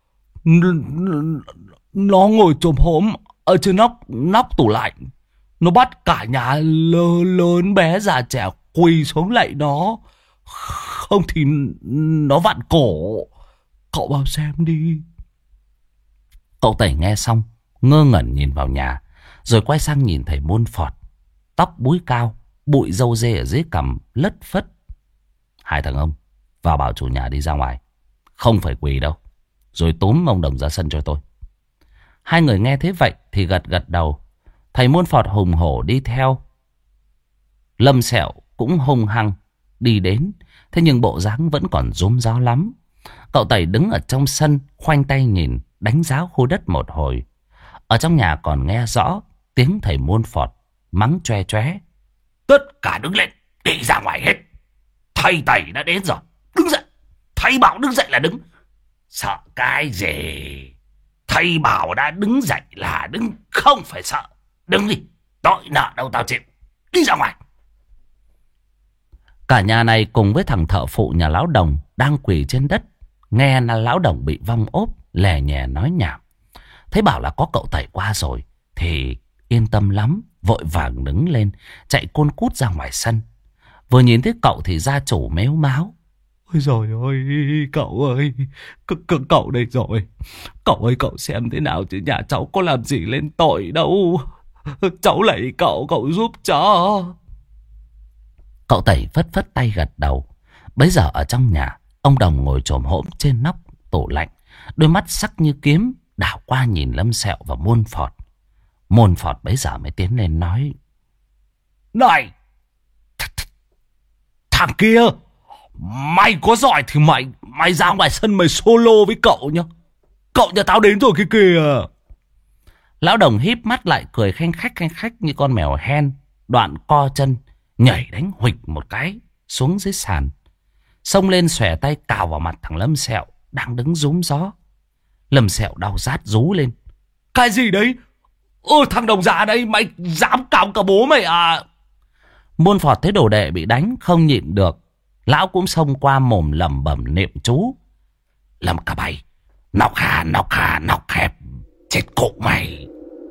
nó ngồi chồm hổm ở trên nóc tủ lạnh. Nó bắt cả nhà lớn bé già trẻ quỳ xuống lạy nó. Không thì nó vặn cổ. Cậu vào xem đi. Cậu Tẩy nghe xong, ngơ ngẩn nhìn vào nhà, rồi quay sang nhìn thầy muôn phọt. Tóc búi cao, bụi râu dê ở dưới cằm lất phất. Hai thằng ông vào bảo chủ nhà đi ra ngoài, không phải quỳ đâu, rồi túm ông Đồng ra sân cho tôi. Hai người nghe thế vậy thì gật gật đầu. Thầy muôn phọt hùng hổ đi theo. Lâm Sẹo cũng hung hăng đi đến, thế nhưng bộ dáng vẫn còn rúm gió lắm. Cậu Tẩy đứng ở trong sân, khoanh tay nhìn, đánh giá khu đất một hồi. Ở trong nhà còn nghe rõ tiếng thầy muôn phọt mắng choe choé. Tất cả đứng lên, đi ra ngoài hết. Thầy Tẩy đã đến rồi, đứng dậy. Thầy bảo đứng dậy là đứng. Sợ cái gì? Thầy bảo đã đứng dậy là đứng, không phải sợ. Đứng đi, tội nợ đâu tao chịu. Đi ra ngoài. Cả nhà này cùng với thằng thợ phụ nhà lão Đồng đang quỳ trên đất, nghe là lão Đồng bị vong ốp, lè nhè nói nhảm. Thấy bảo là có cậu Tẩy qua rồi thì yên tâm lắm, vội vàng đứng lên, chạy côn cút ra ngoài sân. Vừa nhìn thấy cậu thì gia chủ mếu máo. Ôi dồi ôi, cậu ơi, cậu đây rồi. Cậu ơi, cậu xem thế nào chứ nhà cháu có làm gì lên tội đâu. Cháu lạy cậu giúp cho. Cậu Tẩy phất phất tay gật đầu. Bấy giờ ở trong nhà, ông Đồng ngồi chồm hổm trên nóc tủ lạnh, đôi mắt sắc như kiếm đảo qua nhìn Lâm Sẹo và Môn Phọt. Môn Phọt bấy giờ mới tiến lên nói: Này, thằng kia, mày có giỏi thì mày ra ngoài sân mày solo với cậu nhá. Cậu nhà tao đến rồi kia kìa. Lão Đồng híp mắt lại cười khanh khách như con mèo hen, đoạn co chân nhảy đánh huịch một cái xuống dưới sàn, xông lên xòe tay cào vào mặt thằng Lâm Sẹo đang đứng rúm gió. Lâm Sẹo đau rát rú lên: Cái gì đấy? Thằng Đồng già đây, mày dám cào cả bố mày à? Môn Phọt thấy đồ đệ bị đánh không nhịn được, lão cũng xông qua mồm lẩm bẩm niệm chú: Lâm cả bày, nọc hà nọc hẹp, chết cụ mày.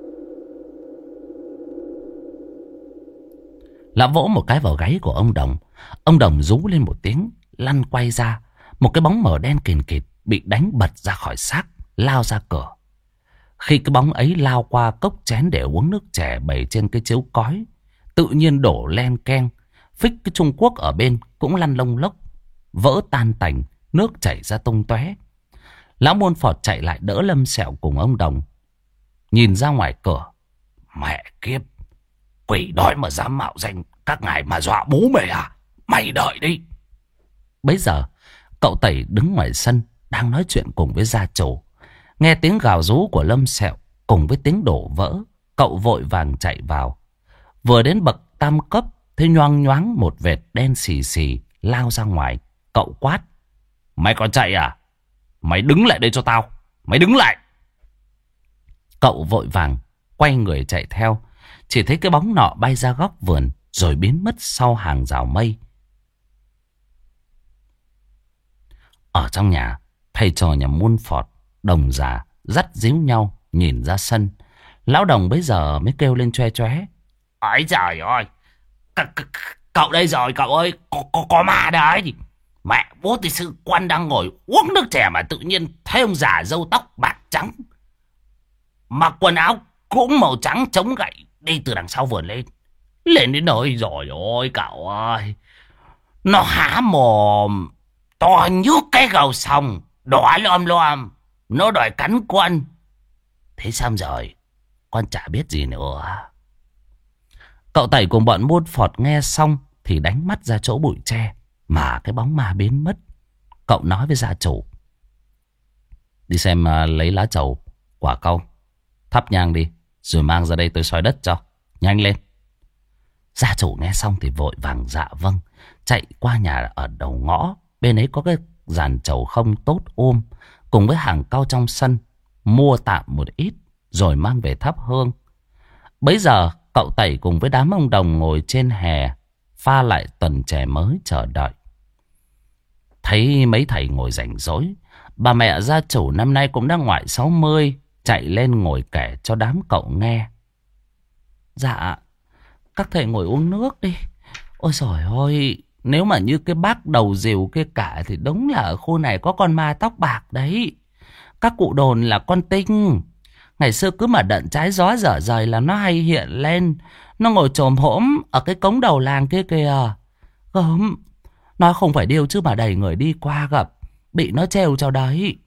Lão vỗ một cái vào gáy của ông Đồng. Ông Đồng rú lên một tiếng, lăn quay ra. Một cái bóng mờ đen kìn kịt bị đánh bật ra khỏi xác, lao ra cửa. Khi cái bóng ấy lao qua cốc chén để uống nước chè bày trên cái chiếu cói, tự nhiên đổ len keng. Phích cái Trung Quốc ở bên cũng lăn lông lốc, vỡ tan tành, nước chảy ra tung tóe. Lão Môn Phọt chạy lại đỡ Lâm Sẹo cùng ông Đồng. Nhìn ra ngoài cửa: Mẹ kiếp, quỷ đói mà dám mạo danh các ngài mà dọa bố mày à? Mày đợi đi. Bấy giờ cậu Tẩy đứng ngoài sân đang nói chuyện cùng với gia chủ. Nghe tiếng gào rú của Lâm Sẹo cùng với tiếng đổ vỡ, cậu vội vàng chạy vào. Vừa đến bậc tam cấp, thấy nhoang nhoáng một vệt đen xì xì lao ra ngoài. Cậu quát: Mày còn chạy à? Mày đứng lại đây cho tao. Mày đứng lại. Cậu vội vàng quay người chạy theo. Chỉ thấy cái bóng nọ bay ra góc vườn rồi biến mất sau hàng rào mây. Ở trong nhà, thầy trò nhà Môn Phọt, Đồng già dắt díu nhau nhìn ra sân. Lão Đồng bấy giờ mới kêu lên choe choé: Ôi trời ơi, cậu đây rồi cậu ơi, có ma đấy. Mẹ bố thì sư quan đang ngồi uống nước chè mà tự nhiên thấy ông già râu tóc bạc trắng, mặc quần áo cũng màu trắng, chống gậy đi từ đằng sau vườn lên đến nơi rồi. Ôi cậu ơi, nó há mồm to như cái gầu sòng, đỏ lom lom, nó đòi cắn con. Thế xong rồi, con chả biết gì nữa. Cậu Tẩy cùng bọn Môn Phọt nghe xong thì đánh mắt ra chỗ bụi tre mà cái bóng ma biến mất. Cậu nói với gia chủ: Đi xem lấy lá trầu, quả cau, thắp nhang đi, rồi mang ra đây tôi soi đất cho. Nhanh lên. Gia chủ nghe xong thì vội vàng dạ vâng, chạy qua nhà ở đầu ngõ. Bên ấy có cái giàn trầu không tốt ôm cùng với hàng cau trong sân, mua tạm một ít rồi mang về thắp hương. Bấy giờ cậu Tẩy cùng với đám ông Đồng ngồi trên hè pha lại tuần chè mới chờ đợi. Thấy mấy thầy ngồi rảnh rỗi, bà mẹ gia chủ năm nay cũng đang ngoài 60, chạy lên ngồi kể cho đám cậu nghe. Dạ, các thầy ngồi uống nước đi. Ôi trời ơi, nếu mà như cái bác đầu rìu kia cả thì đúng là ở khu này có con ma tóc bạc đấy. Các cụ đồn là con tinh. Ngày xưa cứ mà đận trái gió dở rời là nó hay hiện lên. Nó ngồi chồm hổm ở cái cống đầu làng kia kìa. Gớm, nó không phải điêu chứ mà đầy người đi qua gặp, bị nó trêu cho đấy.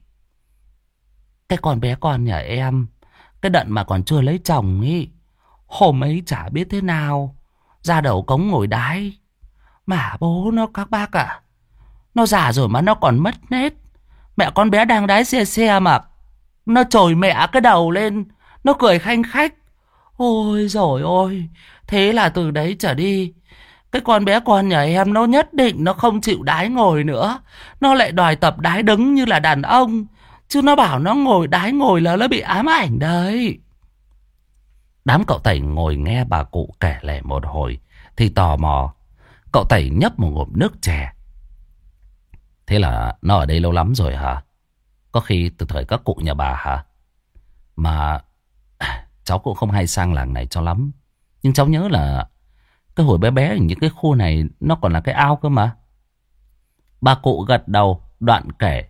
Cái con bé con nhà em, cái đận mà còn chưa lấy chồng ý, hôm ấy chả biết thế nào ra đầu cống ngồi đái. Mà bố nó các bác ạ, nó già rồi mà nó còn mất nết. Mẹ con bé đang đái xe xe mà nó trồi mẹ cái đầu lên, nó cười khanh khách. Ôi dồi ôi, thế là từ đấy trở đi, cái con bé con nhà em nó nhất định nó không chịu đái ngồi nữa. Nó lại đòi tập đái đứng như là đàn ông. Chứ nó bảo nó ngồi đái ngồi là nó bị ám ảnh đấy. Đám cậu Tẩy ngồi nghe bà cụ kể lể một hồi thì tò mò. Cậu Tẩy nhấp một ngụm nước chè. Thế là nó ở đây lâu lắm rồi hả? Có khi từ thời các cụ nhà bà hả? Mà cháu cũng không hay sang làng này cho lắm. Nhưng cháu nhớ là cái hồi bé bé ở những cái khu này nó còn là cái ao cơ mà. Bà cụ gật đầu, đoạn kể.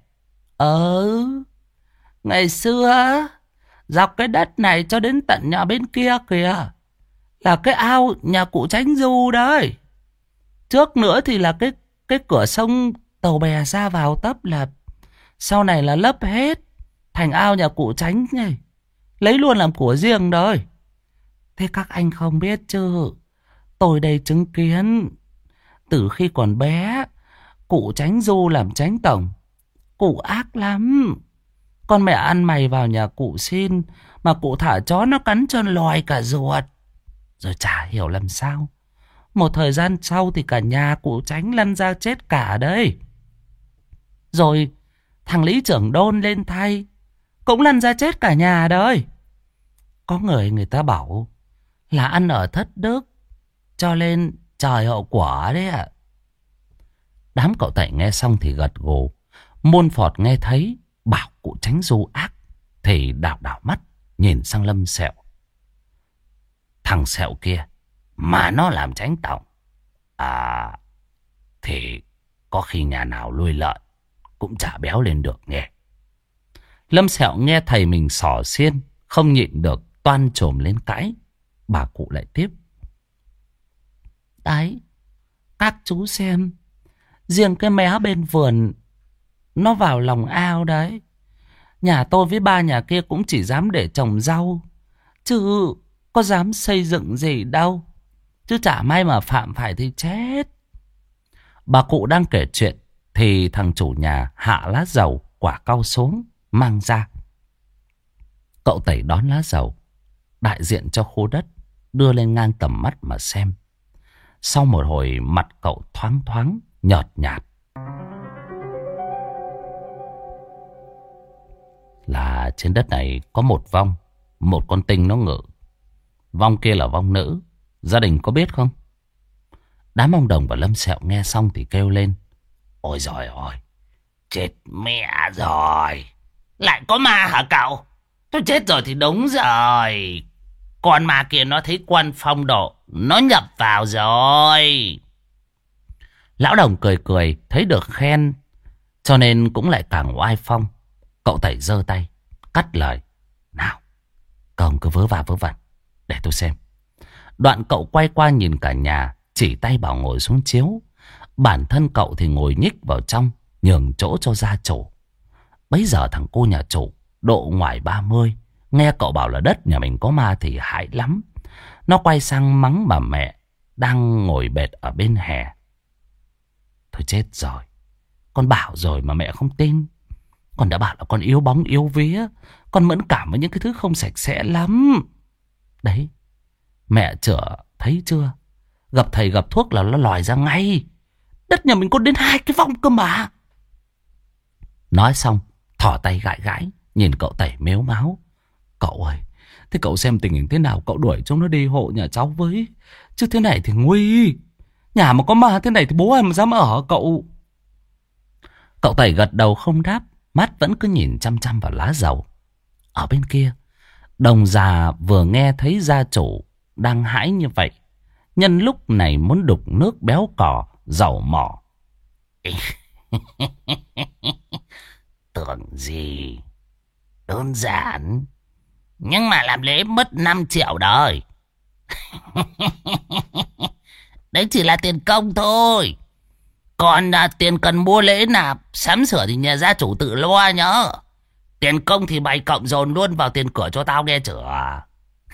Ngày xưa, dọc cái đất này cho đến tận nhà bên kia kìa, là cái ao nhà cụ Chánh Du đấy. Trước nữa thì là cái cửa sông tàu bè ra vào tấp, là sau này là lấp hết thành ao nhà cụ Chánh này, lấy luôn làm của riêng đời. Thế các anh không biết chứ, tôi đây chứng kiến. Từ khi còn bé, cụ Chánh Du làm Chánh Tổng, cụ ác lắm. Con mẹ ăn mày vào nhà cụ xin, mà cụ thả chó nó cắn cho lòi cả ruột. Rồi chả hiểu làm sao, một thời gian sau thì cả nhà cụ Chánh lăn ra chết cả đấy. Rồi thằng Lý trưởng đôn lên thay, cũng lăn ra chết cả nhà đấy. Có người ta bảo là ăn ở thất đức, cho nên trời hậu quả đấy ạ. Đám cậu Tẩy nghe xong thì gật gù. Môn Phọt nghe thấy bảo cụ Chánh Du ác thì đảo đảo mắt nhìn sang Lâm Sẹo. Thằng Sẹo kia mà nó làm Chánh Tổng, thì có khi nhà nào nuôi lợn cũng chả béo lên được nghe. Lâm Sẹo nghe thầy mình xỏ xiên, không nhịn được toan chồm lên cãi. Bà cụ lại tiếp. Đấy, các chú xem, riêng cái mé bên vườn nó vào lòng ao đấy. Nhà tôi với ba nhà kia cũng chỉ dám để trồng rau, chứ có dám xây dựng gì đâu. Chứ chả may mà phạm phải thì chết. Bà cụ đang kể chuyện thì thằng chủ nhà hạ lá dầu quả cau xuống mang ra. Cậu Tẩy đón lá dầu, đại diện cho khu đất, đưa lên ngang tầm mắt mà xem. Sau một hồi mặt cậu thoáng thoáng nhợt nhạt. Là trên đất này có một vong, một con tinh nó ngự. Vong kia là vong nữ, gia đình có biết không? Đám ông Đồng và Lâm Sẹo nghe xong thì kêu lên. Ôi giời ơi, chết mẹ rồi, lại có ma hả cậu? Tôi chết rồi thì đúng rồi. Con ma kia nó thấy quan phong độ, nó nhập vào rồi. Lão Đồng cười cười, thấy được khen cho nên cũng lại càng oai phong. Cậu Tẩy giơ tay cắt lời. Nào, cậu cứ vớ va vớ vẩn, để tôi xem. Đoạn cậu quay qua nhìn cả nhà, chỉ tay bảo ngồi xuống chiếu. Bản thân cậu thì ngồi nhích vào trong, nhường chỗ cho gia chủ. Bấy giờ thằng cô nhà chủ độ ngoài 30, nghe cậu bảo là đất nhà mình có ma thì hại lắm. Nó quay sang mắng bà mẹ đang ngồi bệt ở bên hè. Thôi chết rồi, con bảo rồi mà mẹ không tin. Con đã bảo là con yếu bóng yếu vía, con mẫn cảm với những cái thứ không sạch sẽ lắm. Đấy, mẹ chữa thấy chưa? Gặp thầy gặp thuốc là nó lòi ra ngay. Đất nhà mình có đến 2 cái vong cơ mà. Nói xong thỏ tay gãi gãi, nhìn cậu Tẩy mếu máo. Cậu ơi, thế cậu xem tình hình thế nào, cậu đuổi chúng nó đi hộ nhà cháu với. Chứ thế này thì nguy. Nhà mà có ma thế này thì bố ai mà dám ở cậu. Cậu Tẩy gật đầu không đáp, mắt vẫn cứ nhìn chăm chăm vào lá dầu. Ở bên kia, Đồng già vừa nghe thấy gia chủ đang hãi như vậy, nhân lúc này muốn đục nước béo cò dầu mỏ. Tưởng gì đơn giản, nhưng mà làm lễ mất 5 triệu đời. Đấy chỉ là tiền công thôi. Còn tiền cần mua lễ nạp sắm sửa thì nhà gia chủ tự lo nhớ. Tiền công thì mày cộng dồn luôn vào tiền cửa cho tao nghe chửa.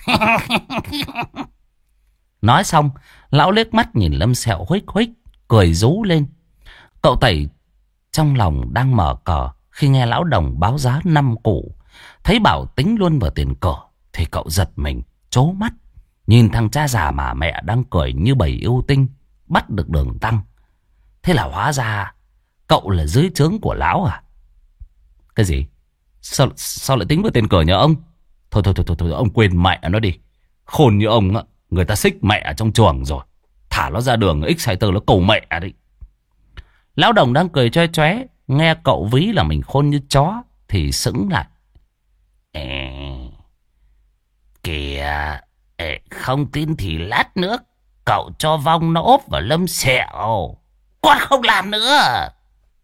Nói xong, lão liếc mắt nhìn Lâm Sẹo huých huých, cười rú lên. Cậu Tẩy trong lòng đang mở cờ khi nghe lão Đồng báo giá 5 củ. Thấy bảo tính luôn vào tiền cửa thì cậu giật mình, trố mắt, nhìn thằng cha già mà mẹ đang cười như bầy yêu tinh bắt được đường tăng. Thế là hóa ra cậu là dưới trướng của lão à? Cái gì? Sao lại tính vào tiền cửa nhờ ông? Thôi, ông quên mẹ nó đi. Khôn như ông á, người ta xích mẹ ở trong chuồng rồi, thả nó ra đường Exciter nó cầu mẹ đấy. Lão Đồng đang cười choe choé, nghe cậu ví là mình khôn như chó thì sững lại. Kìa, không tin thì lát nữa cậu cho vong nó ốp vào Lâm Sẹo, con không làm nữa.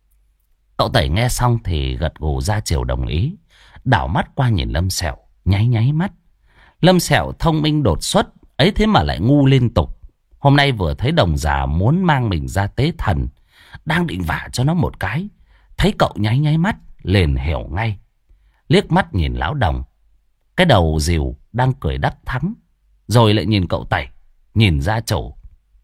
Cậu Tẩy nghe xong thì gật gù ra chiều đồng ý. Đảo mắt qua nhìn Lâm Sẹo, nháy nháy mắt. Lâm Sẹo thông minh đột xuất, ấy thế mà lại ngu liên tục. Hôm nay vừa thấy đồng già muốn mang mình ra tế thần, đang định vả cho nó một cái, thấy cậu nháy nháy mắt, liền hiểu ngay. Liếc mắt nhìn lão đồng, cái đầu rìu đang cười đắc thắng, rồi lại nhìn cậu Tẩy, nhìn gia chủ.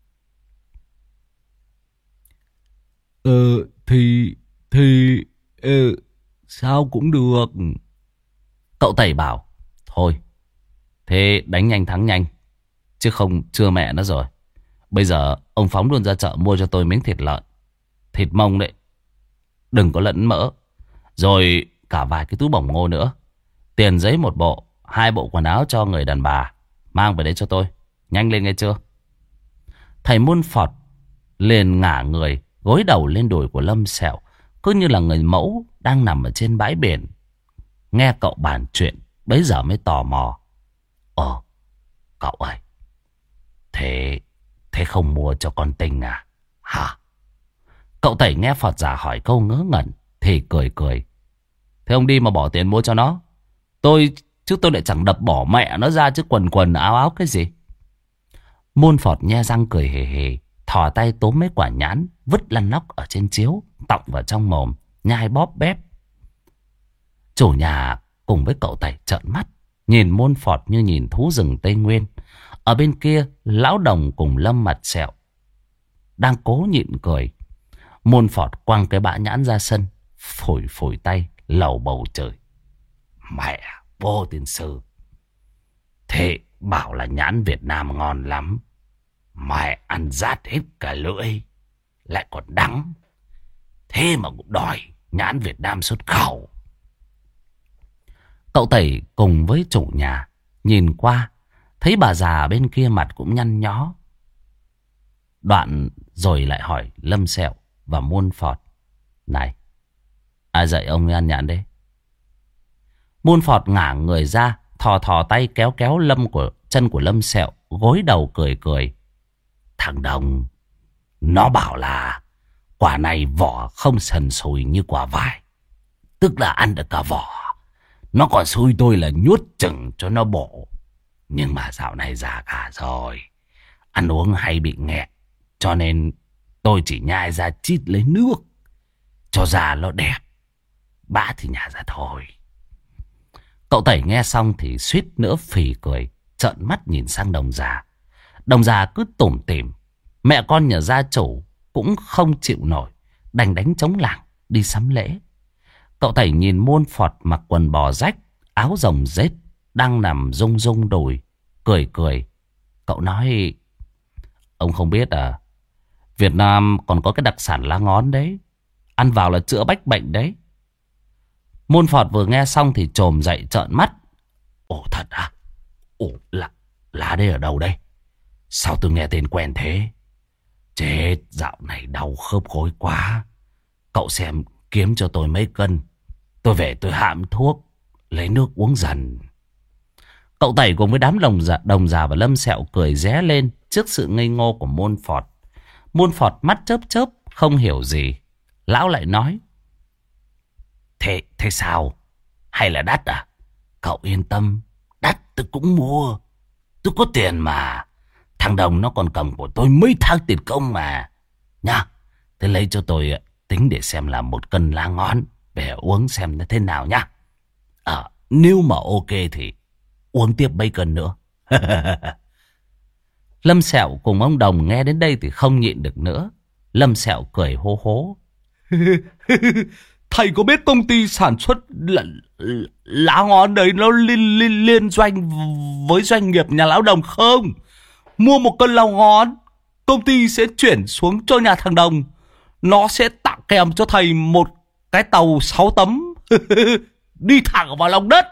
Sao cũng được. Cậu Tẩy bảo, thôi, thế đánh nhanh thắng nhanh, chứ không chưa mẹ nó rồi. Bây giờ ông phóng luôn ra chợ mua cho tôi miếng thịt lợn, thịt mông đấy, đừng có lẫn mỡ. Rồi cả vài cái túi bỏng ngô nữa. Tiền giấy 1 bộ, 2 bộ quần áo cho người đàn bà, mang về đây cho tôi. Nhanh lên nghe chưa? Thầy Muôn Phọt liền ngả người, gối đầu lên đùi của Lâm Sẹo, cứ như là người mẫu đang nằm ở trên bãi biển. Nghe cậu bàn chuyện, bấy giờ mới tò mò. Cậu ơi, thế không mua cho con Tinh à? Hả? Cậu Tẩy nghe Phọt già hỏi câu ngớ ngẩn thì cười cười. Thế ông đi mà bỏ tiền mua cho nó. Tôi lại chẳng đập bỏ mẹ nó ra chứ quần quần áo áo cái gì. Muôn Phọt nhe răng cười hề hề, thò tay túm mấy quả nhãn, vứt lăn lóc ở trên chiếu, tọng vào trong mồm, nhai bóp bép. Chủ nhà cùng với cậu Tẩy trợn mắt, nhìn Muôn Phọt như nhìn thú rừng Tây Nguyên. Ở bên kia, lão đồng cùng Lâm Mặt Sẹo đang cố nhịn cười. Muôn Phọt quăng cái bã nhãn ra sân, phủi phủi tay, lầu bầu trời. Mẹ, vô tiền sư. Thế bảo là nhãn Việt Nam ngon lắm, mẹ ăn rát hết cả lưỡi, lại còn đắng. Thế mà cũng đòi nhãn Việt Nam xuất khẩu. Cậu Tẩy cùng với chủ nhà nhìn qua, thấy bà già bên kia mặt cũng nhăn nhó. Đoạn rồi lại hỏi Lâm Sẹo và Muôn Phọt. Này, ai dạy ông ăn nhãn đấy? Muôn Phọt ngả người ra, thò tay kéo kéo chân của Lâm Sẹo, gối đầu cười cười. Thằng Đồng, nó bảo là quả này vỏ không sần sùi như quả vải, tức là ăn được cả vỏ. Nó còn xui tôi là nhốt chừng cho nó bổ. Nhưng mà dạo này già cả rồi, ăn uống hay bị nghẹn, cho nên tôi chỉ nhai ra chít lấy nước, cho da nó đẹp, bã thì nhả ra thôi. Cậu Tẩy nghe xong thì suýt nữa phì cười, trợn mắt nhìn sang đồng già. Đồng già cứ tủm tỉm, mẹ con nhà gia chủ cũng không chịu nổi, đành đánh trống lảng đi sắm lễ. Cậu Tẩy nhìn Muôn Phọt mặc quần bò rách, áo rồng rết, đang nằm rung rung đùi, cười cười. Cậu nói, ông không biết à, Việt Nam còn có cái đặc sản lá ngón đấy, ăn vào là chữa bách bệnh đấy. Muôn Phọt vừa nghe xong thì trồm dậy trợn mắt. Ồ thật à? Ồ, lá đây ở đâu đây? Sao tôi nghe tên quen thế? Chết, dạo này đau khớp gối quá. Cậu xem kiếm cho tôi mấy cân, tôi về tôi hãm thuốc, lấy nước uống dần. Cậu Tẩy cùng với đám đồng già và Lâm Sẹo cười ré lên trước sự ngây ngô của Muôn Phọt. Muôn Phọt mắt chớp chớp không hiểu gì. Lão lại nói, Thế sao? Hay là đắt à? Cậu yên tâm, đắt tôi cũng mua. Tôi có tiền mà. Thằng Đồng nó còn cầm của tôi mấy tháng tiền công mà. Nhá, thế lấy cho tôi tính để xem là 1 cân lá ngón, về uống xem nó thế nào nhá. Nếu mà ok thì uống tiếp mấy cân nữa. Lâm Sẹo cùng ông Đồng nghe đến đây thì không nhịn được nữa. Lâm Sẹo cười hố hố. Thầy có biết công ty sản xuất lá ngón đấy nó liên doanh với doanh nghiệp nhà lão Đồng không? Mua 1 cân lá ngón, công ty sẽ chuyển xuống cho nhà thằng Đồng. Nó sẽ tặng kèm cho thầy 1 cái tàu 6 tấm. Đi thẳng vào lòng đất.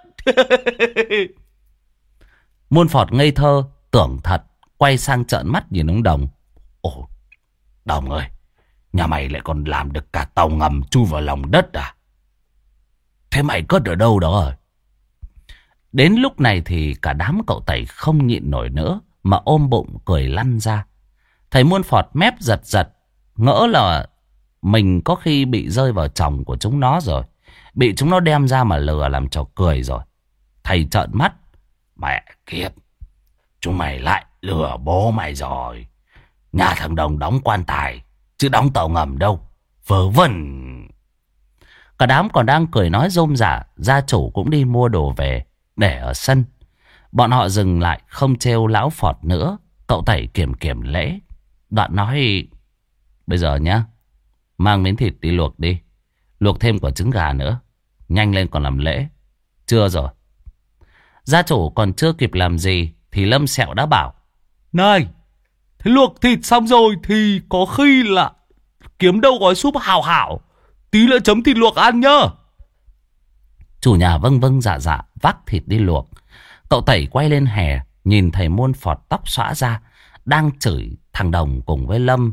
Muôn Phọt ngây thơ, tưởng thật, quay sang trợn mắt nhìn ông Đồng. Ồ, Đồng ơi, nhà mày lại còn làm được cả tàu ngầm chui vào lòng đất à? Thế mày cất ở đâu đó rồi? Đến lúc này thì cả đám cậu Tẩy không nhịn nổi nữa, mà ôm bụng cười lăn ra. Thầy Muôn Phọt mép giật giật, ngỡ là mình có khi bị rơi vào chồng của chúng nó rồi. Bị chúng nó đem ra mà lừa làm trò cười rồi. Thầy trợn mắt. Mẹ kiếp, chúng mày lại lừa bố mày rồi. Nhà thằng Đồng đóng quan tài, chứ đóng tàu ngầm đâu. Vớ vẩn. Cả đám còn đang cười nói rôm rả. Gia chủ cũng đi mua đồ về để ở sân. Bọn họ dừng lại không trêu lão Phọt nữa. Cậu Tẩy kiểm lễ. Đoạn nói: bây giờ nhá, mang miếng thịt đi luộc đi. Luộc thêm quả trứng gà nữa. Nhanh lên còn làm lễ. Trưa rồi. Gia chủ còn chưa kịp làm gì thì Lâm Sẹo đã bảo: này, thế luộc thịt xong rồi thì có khi là kiếm đâu gói súp hảo hảo, tí nữa chấm thịt luộc ăn nhá. Chủ nhà vâng vâng dạ dạ vác thịt đi luộc. Cậu Tẩy quay lên hè, nhìn thầy Môn Phọt tóc xõa ra đang chửi thằng Đồng cùng với Lâm.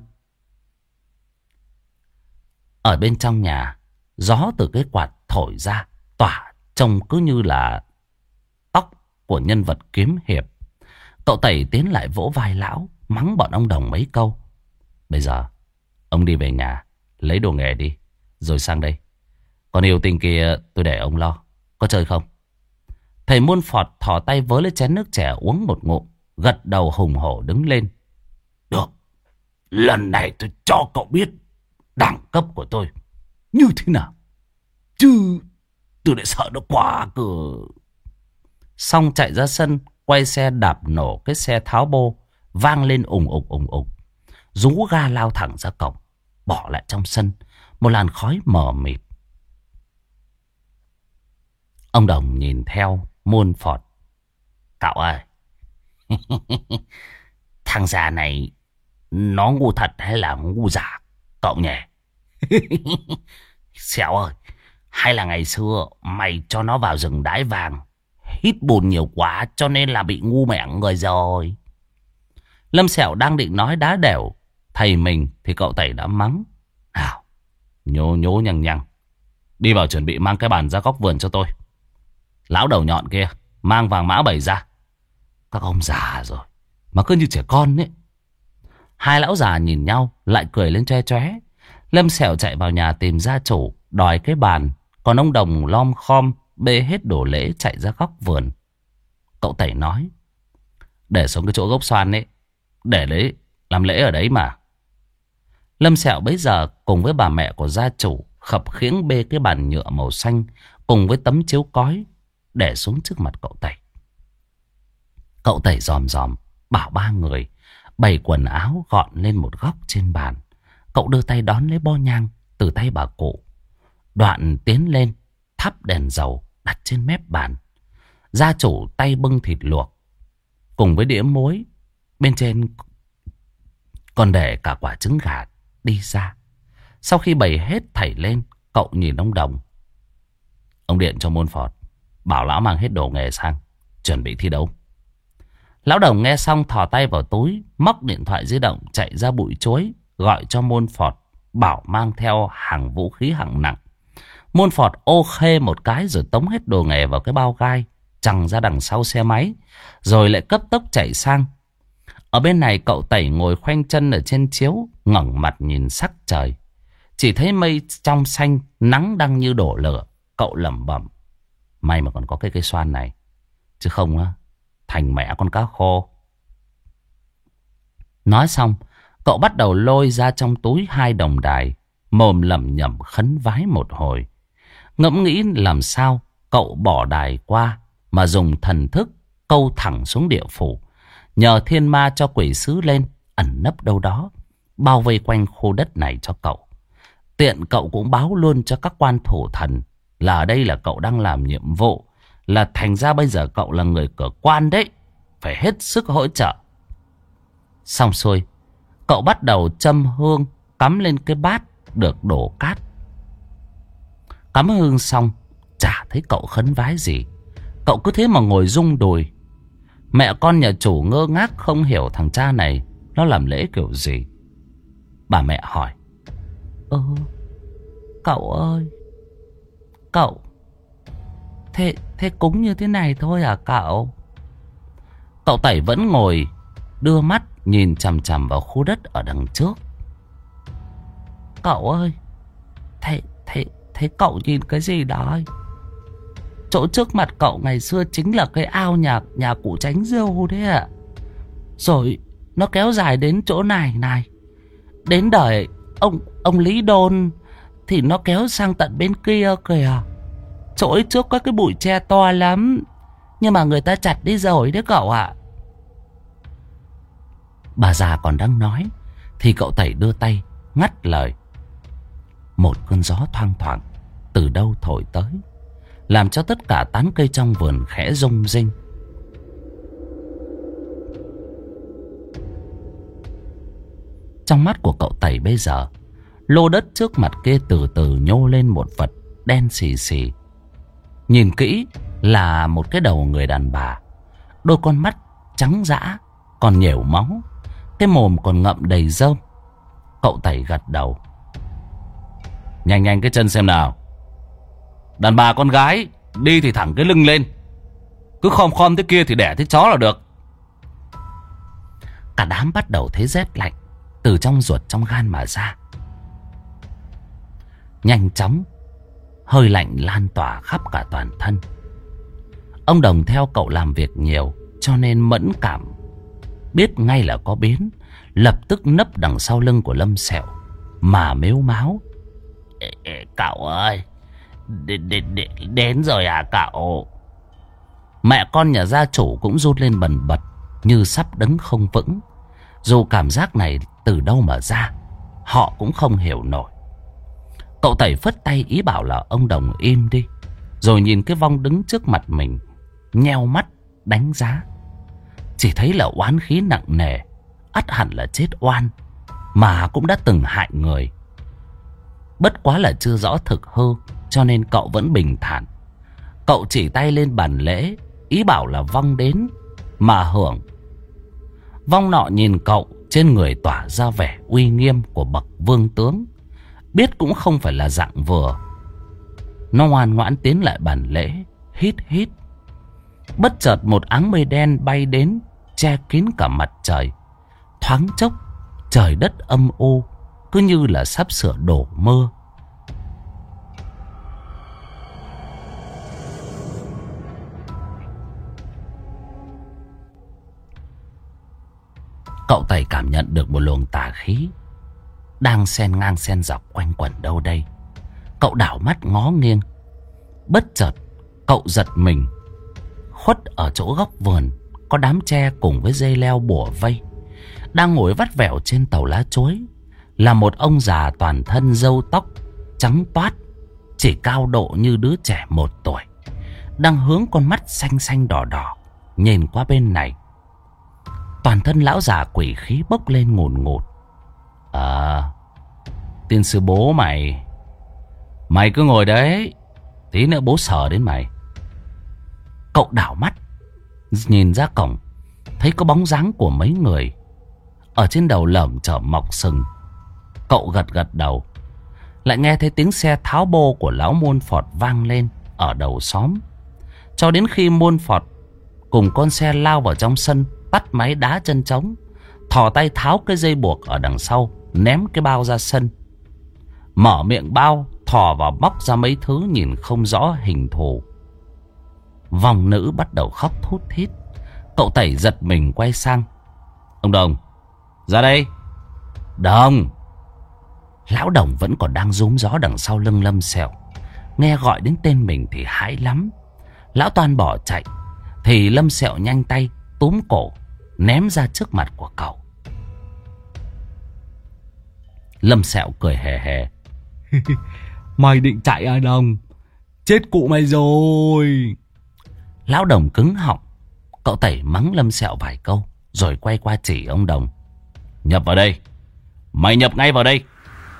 Ở bên trong nhà, gió từ cái quạt thổi ra tỏa trông cứ như là tóc của nhân vật kiếm hiệp. Cậu Tẩy tiến lại vỗ vai lão, mắng bọn ông Đồng mấy câu. Bây giờ ông đi về nhà lấy đồ nghề đi, rồi sang đây. Còn yêu tình kia tôi để ông lo. Có chơi không? Thầy Môn Phọt thò tay vớ lấy chén nước trẻ uống một ngụm, gật đầu hùng hổ đứng lên. Được, lần này tôi cho cậu biết đẳng cấp của tôi như thế nào, chứ tôi lại sợ nó quá cơ. Xong chạy ra sân, quay xe đạp nổ cái xe tháo bô, vang lên ùng ục ùng ục. Rú ga lao thẳng ra cổng, bỏ lại trong sân một làn khói mờ mịt. Ông Đồng nhìn theo Môn Phọt. Cậu ơi, thằng già này nó ngu thật hay là ngu giả cậu nhỉ? Sẹo ơi, hay là ngày xưa mày cho nó vào rừng đái vàng, hít bùn nhiều quá cho nên là bị ngu mẹ người rồi. Lâm Sẹo đang định nói đá đểu thầy mình thì cậu Tẩy đã mắng. Nào, nhố nhố nhằng nhằng, đi vào chuẩn bị mang cái bàn ra góc vườn cho tôi. Lão đầu nhọn kia, mang vàng mã bày ra. Các ông già rồi mà cứ như trẻ con ấy. Hai lão già nhìn nhau lại cười lên choe choé. Lâm Sẹo chạy vào nhà tìm gia chủ đòi cái bàn. Còn ông Đồng lom khom bê hết đồ lễ chạy ra góc vườn. Cậu Tẩy nói: để xuống cái chỗ gốc xoan ấy, để đấy làm lễ ở đấy mà. Lâm Sẹo bấy giờ cùng với bà mẹ của gia chủ khập khiễng bê cái bàn nhựa màu xanh cùng với tấm chiếu cói để xuống trước mặt cậu Tẩy. Cậu Tẩy dòm dòm bảo ba người bày quần áo gọn lên một góc trên bàn. Cậu đưa tay đón lấy bo nhang từ tay bà cụ. Đoạn tiến lên thắp đèn dầu đặt trên mép bàn. Gia chủ tay bưng thịt luộc cùng với đĩa muối, bên trên còn để cả quả trứng gà đi ra. Sau khi bày hết thảy lên, cậu nhìn ông Đồng. Ông điện cho Môn Phọt, bảo lão mang hết đồ nghề sang, chuẩn bị thi đấu. Lão Đồng nghe xong thò tay vào túi, móc điện thoại di động chạy ra bụi chuối, gọi cho Môn Phọt, bảo mang theo hàng vũ khí hạng nặng. Môn Phọt ô khê một cái rồi tống hết đồ nghề vào cái bao gai, chằng ra đằng sau xe máy, rồi lại cấp tốc chạy sang. Ở bên này cậu Tẩy ngồi khoanh chân ở trên chiếu, ngẩng mặt nhìn sắc trời. Chỉ thấy mây trong xanh, nắng đang như đổ lửa. Cậu lẩm bẩm: may mà còn có cái cây xoan này, chứ không á, thành mẹ con cá khô. Nói xong, cậu bắt đầu lôi ra trong túi 2 đồng đài, mồm lẩm nhẩm khấn vái một hồi. Ngẫm nghĩ làm sao cậu bỏ đài qua mà dùng thần thức câu thẳng xuống địa phủ, nhờ thiên ma cho quỷ sứ lên ẩn nấp đâu đó, bao vây quanh khu đất này cho cậu. Tiện cậu cũng báo luôn cho các quan thủ thần là ở đây là cậu đang làm nhiệm vụ, là thành ra bây giờ cậu là người cửa quan đấy, phải hết sức hỗ trợ. Xong xuôi, cậu bắt đầu châm hương cắm lên cái bát được đổ cát. Cắm hương xong, chả thấy cậu khấn vái gì. Cậu cứ thế mà ngồi rung đùi. Mẹ con nhà chủ ngơ ngác không hiểu thằng cha này nó làm lễ kiểu gì. Bà mẹ hỏi: cậu ơi, cậu thế cúng như thế này thôi à cậu? Cậu Tẩy vẫn ngồi đưa mắt nhìn chằm chằm vào khu đất ở đằng trước. cậu ơi. Thế cậu nhìn cái gì đó? Chỗ trước mặt cậu ngày xưa chính là cái ao nhà cụ Tránh Dâu đấy ạ. Rồi nó kéo dài đến chỗ này này. Đến đời ông Lý Đôn thì nó kéo sang tận bên kia kìa. Chỗ ấy trước có cái bụi tre to lắm, nhưng mà người ta chặt đi rồi đấy cậu ạ. Bà già còn đang nói thì cậu Tẩy đưa tay ngắt lời. Một cơn gió thoang thoảng từ đâu thổi tới, làm cho tất cả tán cây trong vườn khẽ rung rinh. Trong mắt của cậu Tẩy bây giờ, lô đất trước mặt kia từ từ nhô lên một vật đen xì xì. Nhìn kỹ là một cái đầu người đàn bà. Đôi con mắt trắng dã, còn nhểu máu. Cái mồm còn ngậm đầy rơm. Cậu Tẩy gật đầu. Nhanh nhanh cái chân xem nào. Đàn bà con gái đi thì thẳng cái lưng lên, cứ khom khom thế kia thì đẻ thế chó là được. Cả đám bắt đầu thấy rét lạnh từ trong ruột trong gan mà ra. Nhanh chóng hơi lạnh lan tỏa khắp cả toàn thân. Ông Đồng theo cậu làm việc nhiều cho nên mẫn cảm, biết ngay là có biến, lập tức nấp đằng sau lưng của Lâm Sẹo mà mếu máo. Cậu ơi, đến rồi à cậu? Mẹ con nhà gia chủ cũng rút lên bần bật như sắp đứng không vững. Dù cảm giác này từ đâu mà ra, họ cũng không hiểu nổi. Cậu Tẩy phất tay ý bảo là ông Đồng im đi, rồi nhìn cái vong đứng trước mặt mình, nheo mắt đánh giá. Chỉ thấy là oán khí nặng nề, ắt hẳn là chết oan, mà cũng đã từng hại người. Bất quá là chưa rõ thực hư, cho nên cậu vẫn bình thản. Cậu chỉ tay lên bàn lễ, ý bảo là vong đến mà hưởng. Vong nọ nhìn cậu, trên người tỏa ra vẻ uy nghiêm của bậc vương tướng, biết cũng không phải là dạng vừa. Nó ngoan ngoãn tiến lại bàn lễ, hít hít. Bất chợt một áng mây đen bay đến, che kín cả mặt trời. Thoáng chốc trời đất âm u, cứ như là sắp sửa đổ mưa. Cậu Tẩy cảm nhận được một luồng tà khí đang xen ngang xen dọc quanh quẩn đâu đây. Cậu đảo mắt ngó nghiêng. Bất chợt cậu giật mình. Khuất ở chỗ góc vườn có đám tre cùng với dây leo bủa vây. Đang ngồi vắt vẻo trên tàu lá chuối là một ông già toàn thân râu tóc trắng toát, chỉ cao độ như đứa trẻ 1 tuổi, đang hướng con mắt xanh xanh đỏ đỏ nhìn qua bên này. Toàn thân lão già quỷ khí bốc lên ngùn ngụt. Tiên sư bố mày, mày cứ ngồi đấy, tí nữa bố sờ đến mày. Cậu đảo mắt nhìn ra cổng, thấy có bóng dáng của mấy người ở trên đầu lởm chởm mọc sừng. Cậu gật gật đầu. Lại nghe thấy tiếng xe tháo bô của lão Môn Phọt vang lên ở đầu xóm. Cho đến khi Môn Phọt cùng con xe lao vào trong sân, tắt máy đá chân trống, thò tay tháo cái dây buộc ở đằng sau, ném cái bao ra sân. Mở miệng bao, thò vào bóc ra mấy thứ nhìn không rõ hình thù. Vòng nữ bắt đầu khóc thút thít. Cậu Tẩy giật mình quay sang. Ông Đồng, ra đây. Đồng. Lão Đồng vẫn còn đang rúm gió đằng sau lưng Lâm Sẹo. Nghe gọi đến tên mình thì hãi lắm. Lão toan bỏ chạy thì Lâm Sẹo nhanh tay túm cổ ném ra trước mặt của cậu. Lâm Sẹo cười hề hề. Mày định chạy à Đồng? Chết cụ mày rồi. Lão Đồng cứng họng. Cậu Tẩy mắng Lâm Sẹo vài câu rồi quay qua chỉ ông Đồng. Nhập vào đây. Mày nhập ngay vào đây.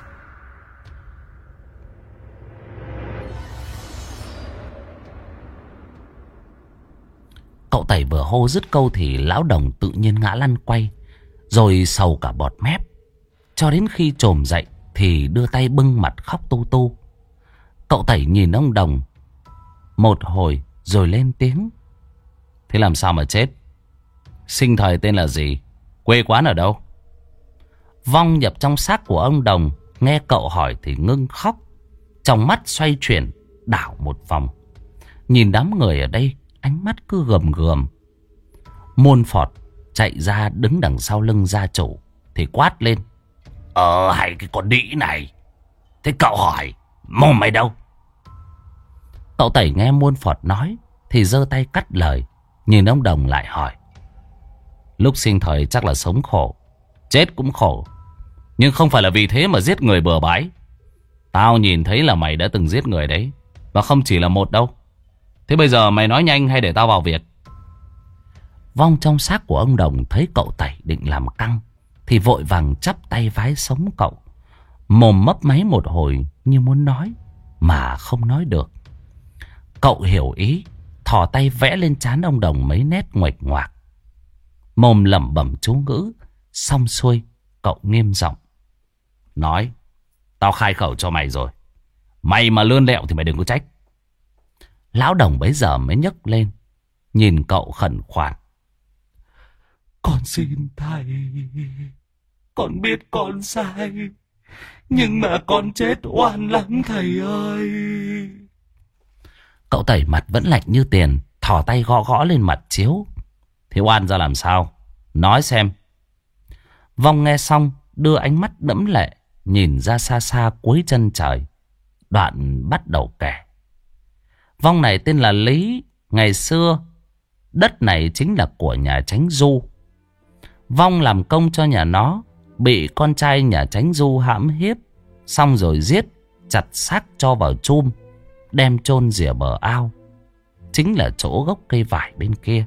Cậu Tẩy vừa hô dứt câu thì lão Đồng tự nhiên ngã lăn quay, rồi sầu cả bọt mép. Cho đến khi trồm dậy thì đưa tay bưng mặt khóc tu tu. Cậu Tẩy nhìn ông Đồng một hồi rồi lên tiếng. Thế làm sao mà chết? Sinh thời tên là gì? Quê quán ở đâu? Vong nhập trong xác của ông Đồng Nghe cậu hỏi thì ngưng khóc. Trong mắt xoay chuyển, đảo một vòng. Nhìn đám người ở đây, ánh mắt cứ gườm gườm. Môn Phọt chạy ra đứng đằng sau lưng gia chủ thì quát lên. Hay cái con đĩ này. Thế cậu hỏi, mồm mày đâu? Cậu Tẩy nghe Môn Phọt nói thì giơ tay cắt lời. Nhìn ông Đồng lại hỏi. Lúc sinh thời chắc là sống khổ, chết cũng khổ, nhưng không phải là vì thế mà giết người bừa bãi. Tao nhìn thấy là mày đã từng giết người đấy, và không chỉ là một đâu. Thế bây giờ mày nói nhanh hay để tao vào việc? Vong trong xác của ông Đồng thấy cậu Tẩy định làm căng thì vội vàng chắp tay vái sống cậu. Mồm mấp máy một hồi như muốn nói mà không nói được. Cậu hiểu ý, thò tay vẽ lên trán ông Đồng mấy nét nguệch ngoạc. Mồm lẩm bẩm chú ngữ. Xong xuôi, cậu nghiêm giọng nói. Tao khai khẩu cho mày rồi, mày mà lươn lẹo thì mày đừng có trách. Lão Đồng bấy giờ mới nhấc lên, nhìn cậu khẩn khoản. Con xin thầy, con biết con sai, nhưng mà con chết oan lắm thầy ơi. Cậu Tẩy mặt vẫn lạnh như tiền, thò tay gõ gõ lên mặt chiếu. Thế oan ra làm sao? Nói xem. Vong nghe xong đưa ánh mắt đẫm lệ nhìn ra xa xa cuối chân trời. Đoạn bắt đầu kể. Vong này tên là Lý. Ngày xưa đất này chính là của nhà Chánh Du. Vong làm công cho nhà nó, bị con trai nhà Chánh Du hãm hiếp, xong rồi giết, chặt xác cho vào chum, đem chôn rỉa bờ ao, chính là chỗ gốc cây vải bên kia.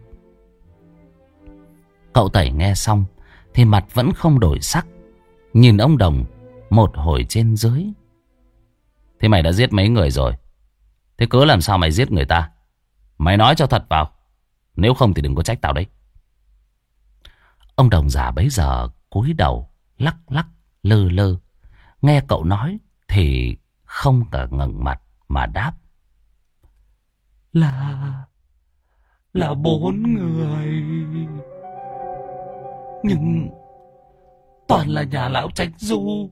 Cậu Tẩy nghe xong thì mặt vẫn không đổi sắc, nhìn ông Đồng một hồi trên dưới. Thế mày đã giết mấy người rồi? Thế cớ làm sao mày giết người ta? Mày nói cho thật vào, nếu không thì đừng có trách tao đấy. Ông Đồng già bấy giờ cúi đầu lắc lắc lơ lơ. Nghe cậu nói thì không cả ngẩng mặt mà đáp. Là 4 người. Nhưng toàn là nhà lão Chánh Du.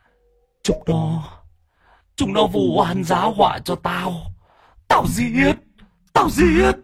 Chúng nó vu oan giá họa cho tao. Tao giết.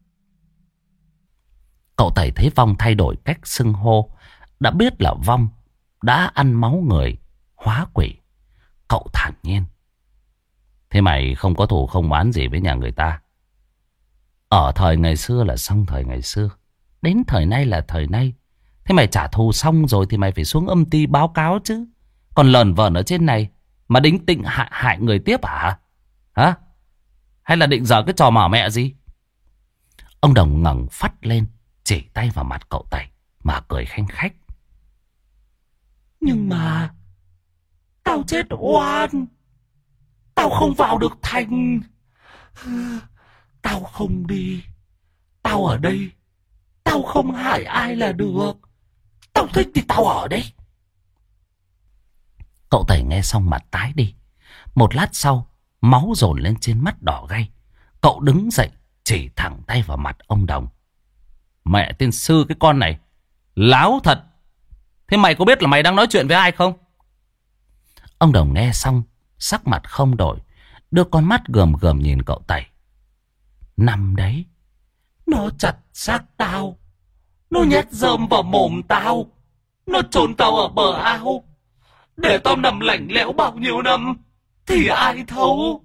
Cậu Tẩy thấy Vong thay đổi cách xưng hô, đã biết là Vong đã ăn máu người, hóa quỷ. Cậu thản nhiên. Thế mày không có thù không oán gì với nhà người ta? Ở thời ngày xưa là xong thời ngày xưa, đến thời nay là thời nay. Thế mày trả thù xong rồi thì mày phải xuống âm ty báo cáo chứ. Còn lờn vờn ở trên này mà đính tịnh hại người tiếp hả? Hả? Hay là định giờ cái trò mỏ mẹ gì? Ông Đồng ngẩng phắt lên, chỉ tay vào mặt cậu Tẩy mà cười khanh khách. Nhưng mà tao chết oan, tao không vào được thành. Tao không đi, tao ở đây, tao không hại ai là được. Tao thích thì tao ở đây. Cậu Tẩy nghe xong mặt tái đi. Một lát sau, máu dồn lên trên mắt đỏ gay. Cậu đứng dậy, chỉ thẳng tay vào mặt ông Đồng. Mẹ tiên sư cái con này, láo thật. Thế mày có biết là mày đang nói chuyện với ai không? Ông Đồng nghe xong, sắc mặt không đổi, đưa con mắt gườm gườm nhìn cậu Tẩy. Nằm đấy, nó chặt xác tao, nó nhét rơm vào mồm tao, nó chôn tao ở bờ ao, để tao nằm lạnh lẽo bao nhiêu năm thì ai thấu.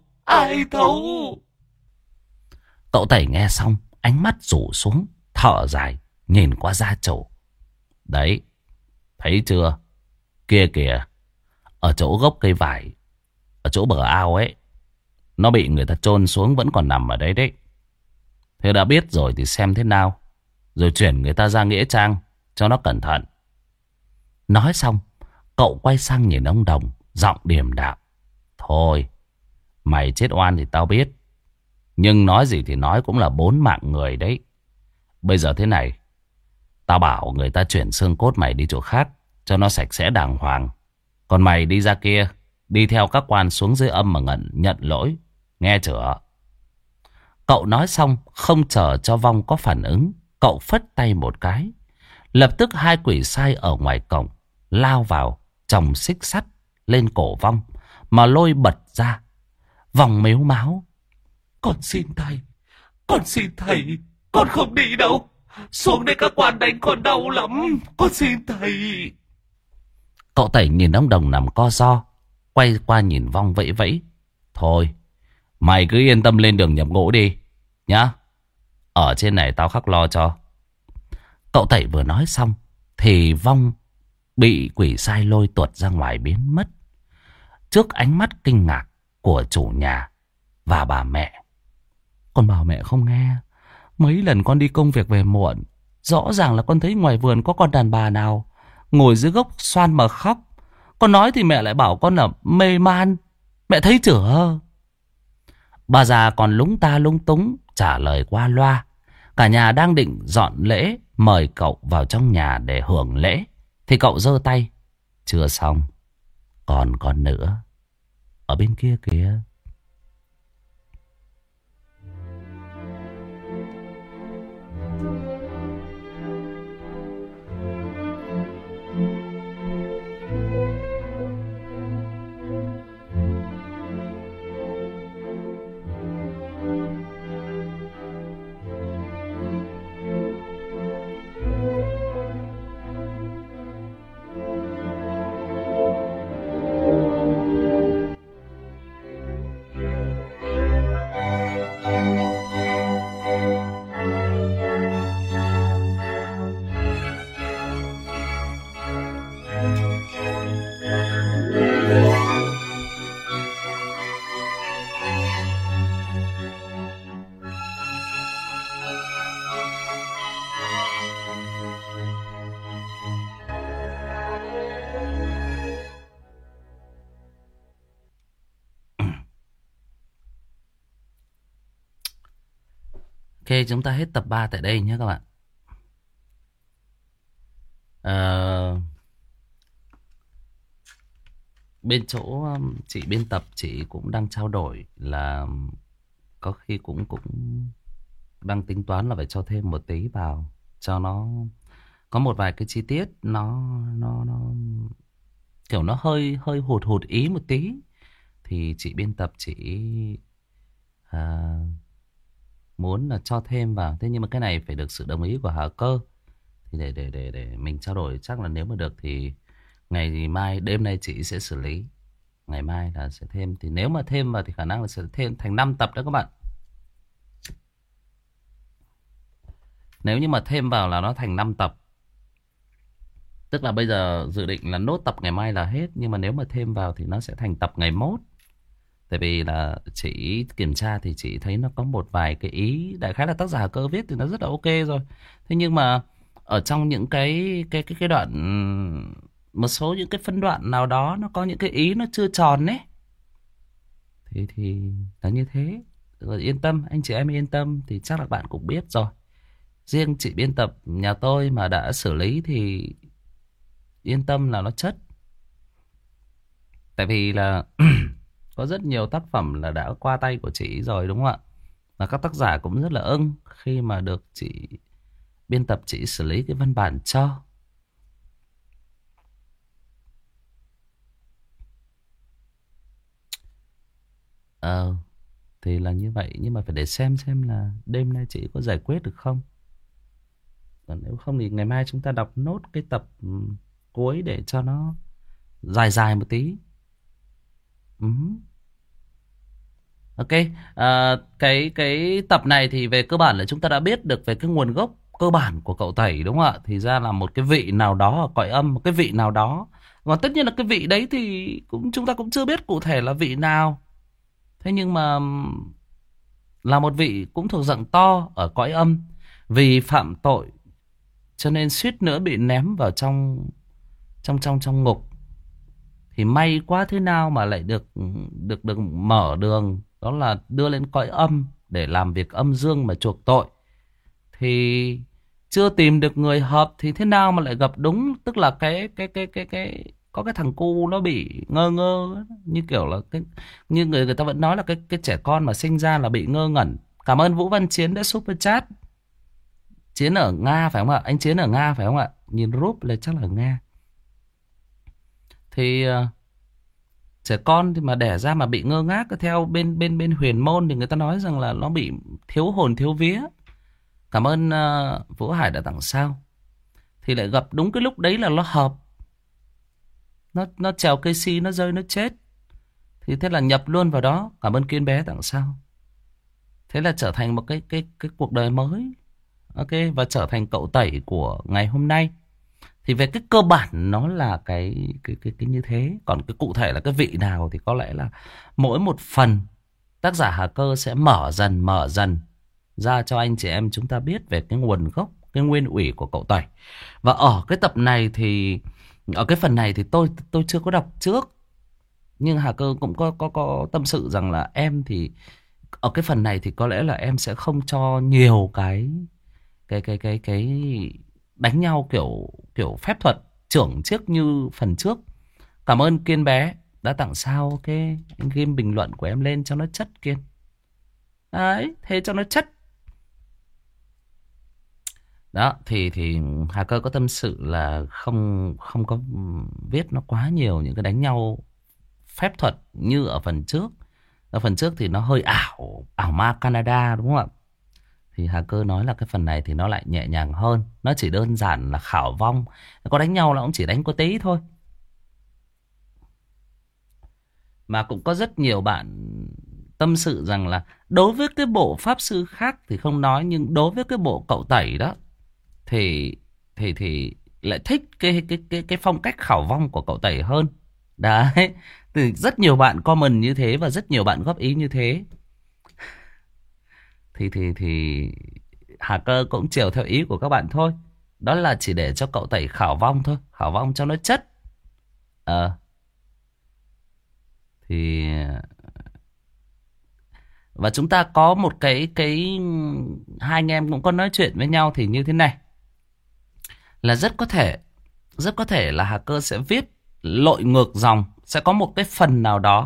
Cậu Tẩy nghe xong, ánh mắt rủ xuống, thở dài, nhìn qua gia chủ. Đấy, thấy chưa? Kia kìa, ở chỗ gốc cây vải, ở chỗ bờ ao ấy, nó bị người ta chôn xuống vẫn còn nằm ở đấy đấy. Thế đã biết rồi thì xem thế nào, rồi chuyển người ta ra nghĩa trang cho nó cẩn thận. Nói xong, cậu quay sang nhìn ông Đồng, giọng điềm đạm. Thôi, mày chết oan thì tao biết, nhưng nói gì thì nói cũng là 4 mạng người đấy. Bây giờ thế này, tao bảo người ta chuyển xương cốt mày đi chỗ khác cho nó sạch sẽ đàng hoàng. Còn mày đi ra kia, đi theo các quan xuống dưới âm mà nhận lỗi, nghe chưa? Cậu nói xong, không chờ cho Vong có phản ứng, cậu phất tay một cái. Lập tức 2 quỷ sai ở ngoài cổng lao vào chồng xích sắt lên cổ Vong mà lôi bật ra. Vong mếu máo. Con xin thầy, con xin thầy, con không đi đâu. Xuống đây các quan đánh con đau lắm, con xin thầy. Cậu Tẩy nhìn ông Đồng nằm co ro, quay qua nhìn Vong vẫy vẫy. Thôi, mày cứ yên tâm lên đường nhập ngũ đi, nhá. Ở trên này tao khắc lo cho. Cậu Tẩy vừa nói xong, thì Vong bị quỷ sai lôi tuột ra ngoài biến mất. Trước ánh mắt kinh ngạc của chủ nhà và bà mẹ. Con bảo mẹ không nghe. Mấy lần con đi công việc về muộn, rõ ràng là con thấy ngoài vườn có con đàn bà nào ngồi dưới gốc xoan mà khóc. Con nói thì mẹ lại bảo con là mê man. Mẹ thấy chưa? Bà già còn lúng ta lúng túng trả lời qua loa. Cả nhà đang định dọn lễ mời cậu vào trong nhà để hưởng lễ, thì cậu giơ tay. Chưa xong, còn con nữa. Ở bên kia kìa. Ok, chúng ta hết tập 3 tại đây nhé các bạn. Bên chỗ chị biên tập, chị cũng đang trao đổi là có khi cũng đang tính toán là phải cho thêm một tí vào, cho nó có một vài cái chi tiết nó kiểu nó hơi hơi hụt hụt ý một tí, thì chị biên tập chị à, muốn là cho thêm vào. Thế nhưng mà cái này phải được sự đồng ý của Hà Cơ. Thì để mình trao đổi, chắc là nếu mà được thì ngày mai, đêm nay chị sẽ xử lý. Ngày mai là sẽ thêm. Thì nếu mà thêm vào thì khả năng là sẽ thêm thành 5 tập đó các bạn. Nếu như mà thêm vào là nó thành 5 tập. Tức là bây giờ dự định là nốt tập ngày mai là hết. Nhưng mà nếu mà thêm vào thì nó sẽ thành tập ngày mốt. Tại vì là chị kiểm tra thì chị thấy nó có một vài cái ý, đại khái là tác giả Cơ viết thì nó rất là ok rồi. Thế nhưng mà ở trong những cái đoạn, một số những cái phân đoạn nào đó nó có những cái ý nó chưa tròn ấy. Thì là như thế. Rồi yên tâm, anh chị em yên tâm, thì chắc là bạn cũng biết rồi. Riêng chị biên tập nhà tôi mà đã xử lý thì yên tâm là nó chất. Tại vì là có rất nhiều tác phẩm là đã qua tay của chị rồi, đúng không ạ? Và các tác giả cũng rất là ưng khi mà được chị biên tập chị xử lý cái văn bản cho. Thì là như vậy. Nhưng mà phải để xem là đêm nay chị có giải quyết được không. Còn nếu không thì ngày mai chúng ta đọc nốt cái tập cuối để cho nó dài dài một tí. Ok, cái tập này thì về cơ bản là chúng ta đã biết được về cái nguồn gốc cơ bản của cậu Tẩy, đúng không ạ? Thì ra là một cái vị nào đó ở cõi âm, một cái vị nào đó. Còn tất nhiên là cái vị đấy thì chúng ta cũng chưa biết cụ thể là vị nào. Thế nhưng mà là một vị cũng thuộc dạng to ở cõi âm. Vì phạm tội cho nên suýt nữa bị ném vào trong ngục. Thì may quá thế nào mà lại được mở đường, đó là đưa lên cõi âm để làm việc âm dương mà chuộc tội. Thì chưa tìm được người hợp thì thế nào mà lại gặp đúng, tức là cái có cái thằng cu nó bị ngơ ngơ, như kiểu là như người ta vẫn nói là cái trẻ con mà sinh ra là bị ngơ ngẩn. Cảm ơn Vũ Văn Chiến đã super chat. Chiến ở Nga phải không ạ? Anh Chiến ở Nga phải không ạ? Nhìn group là chắc là ở Nga. Thì Trẻ con thì mà đẻ ra mà bị ngơ ngác, theo bên huyền môn thì người ta nói rằng là nó bị thiếu hồn thiếu vía. Cảm ơn Vũ Hải đã tặng sao. Thì lại gặp đúng cái lúc đấy là nó hợp. Nó trèo cây si, nó rơi nó chết. Thì thế là nhập luôn vào đó. Cảm ơn Kiên bé tặng sao. Thế là trở thành một cái cuộc đời mới. Ok, và trở thành cậu tẩy của ngày hôm nay. Thì về cái cơ bản nó là cái như thế. Còn cái cụ thể là cái vị nào thì có lẽ là mỗi một phần tác giả Hà Cơ sẽ mở dần ra cho anh chị em chúng ta biết về cái nguồn gốc, cái nguyên ủy của cậu tẩy. Và ở cái tập này thì, ở cái phần này thì tôi chưa có đọc trước. Nhưng Hà Cơ cũng có tâm sự rằng là em thì ở cái phần này thì có lẽ là em sẽ không cho nhiều cái đánh nhau kiểu kiểu phép thuật chưởng chiếc như phần trước. Cảm ơn Kiên bé đã tặng sao. Ok, anh ghim bình luận của em lên cho nó chất Kiên. Đấy, thế cho nó chất. Đó, thì Hà Cơ có tâm sự là không không có viết nó quá nhiều những cái đánh nhau phép thuật như ở phần trước. Ở phần trước thì nó hơi ảo, ảo ma Canada đúng không ạ? Thì Hà Cơ nói là cái phần này thì nó lại nhẹ nhàng hơn. Nó chỉ đơn giản là khảo vong. Có đánh nhau là cũng chỉ đánh có tí thôi. Mà cũng có rất nhiều bạn tâm sự rằng là đối với cái bộ pháp sư khác thì không nói, nhưng đối với cái bộ cậu tẩy đó thì lại thích cái phong cách khảo vong của cậu tẩy hơn. Đấy, thì rất nhiều bạn comment như thế và rất nhiều bạn góp ý như thế. Thì Hà Cơ cũng chiều theo ý của các bạn thôi. Đó là chỉ để cho cậu tẩy khảo vong thôi, khảo vong cho nó chất. Thì và chúng ta có một cái hai anh em cũng có nói chuyện với nhau thì như thế này, là rất có thể là Hà Cơ sẽ viết lội ngược dòng, sẽ có một cái phần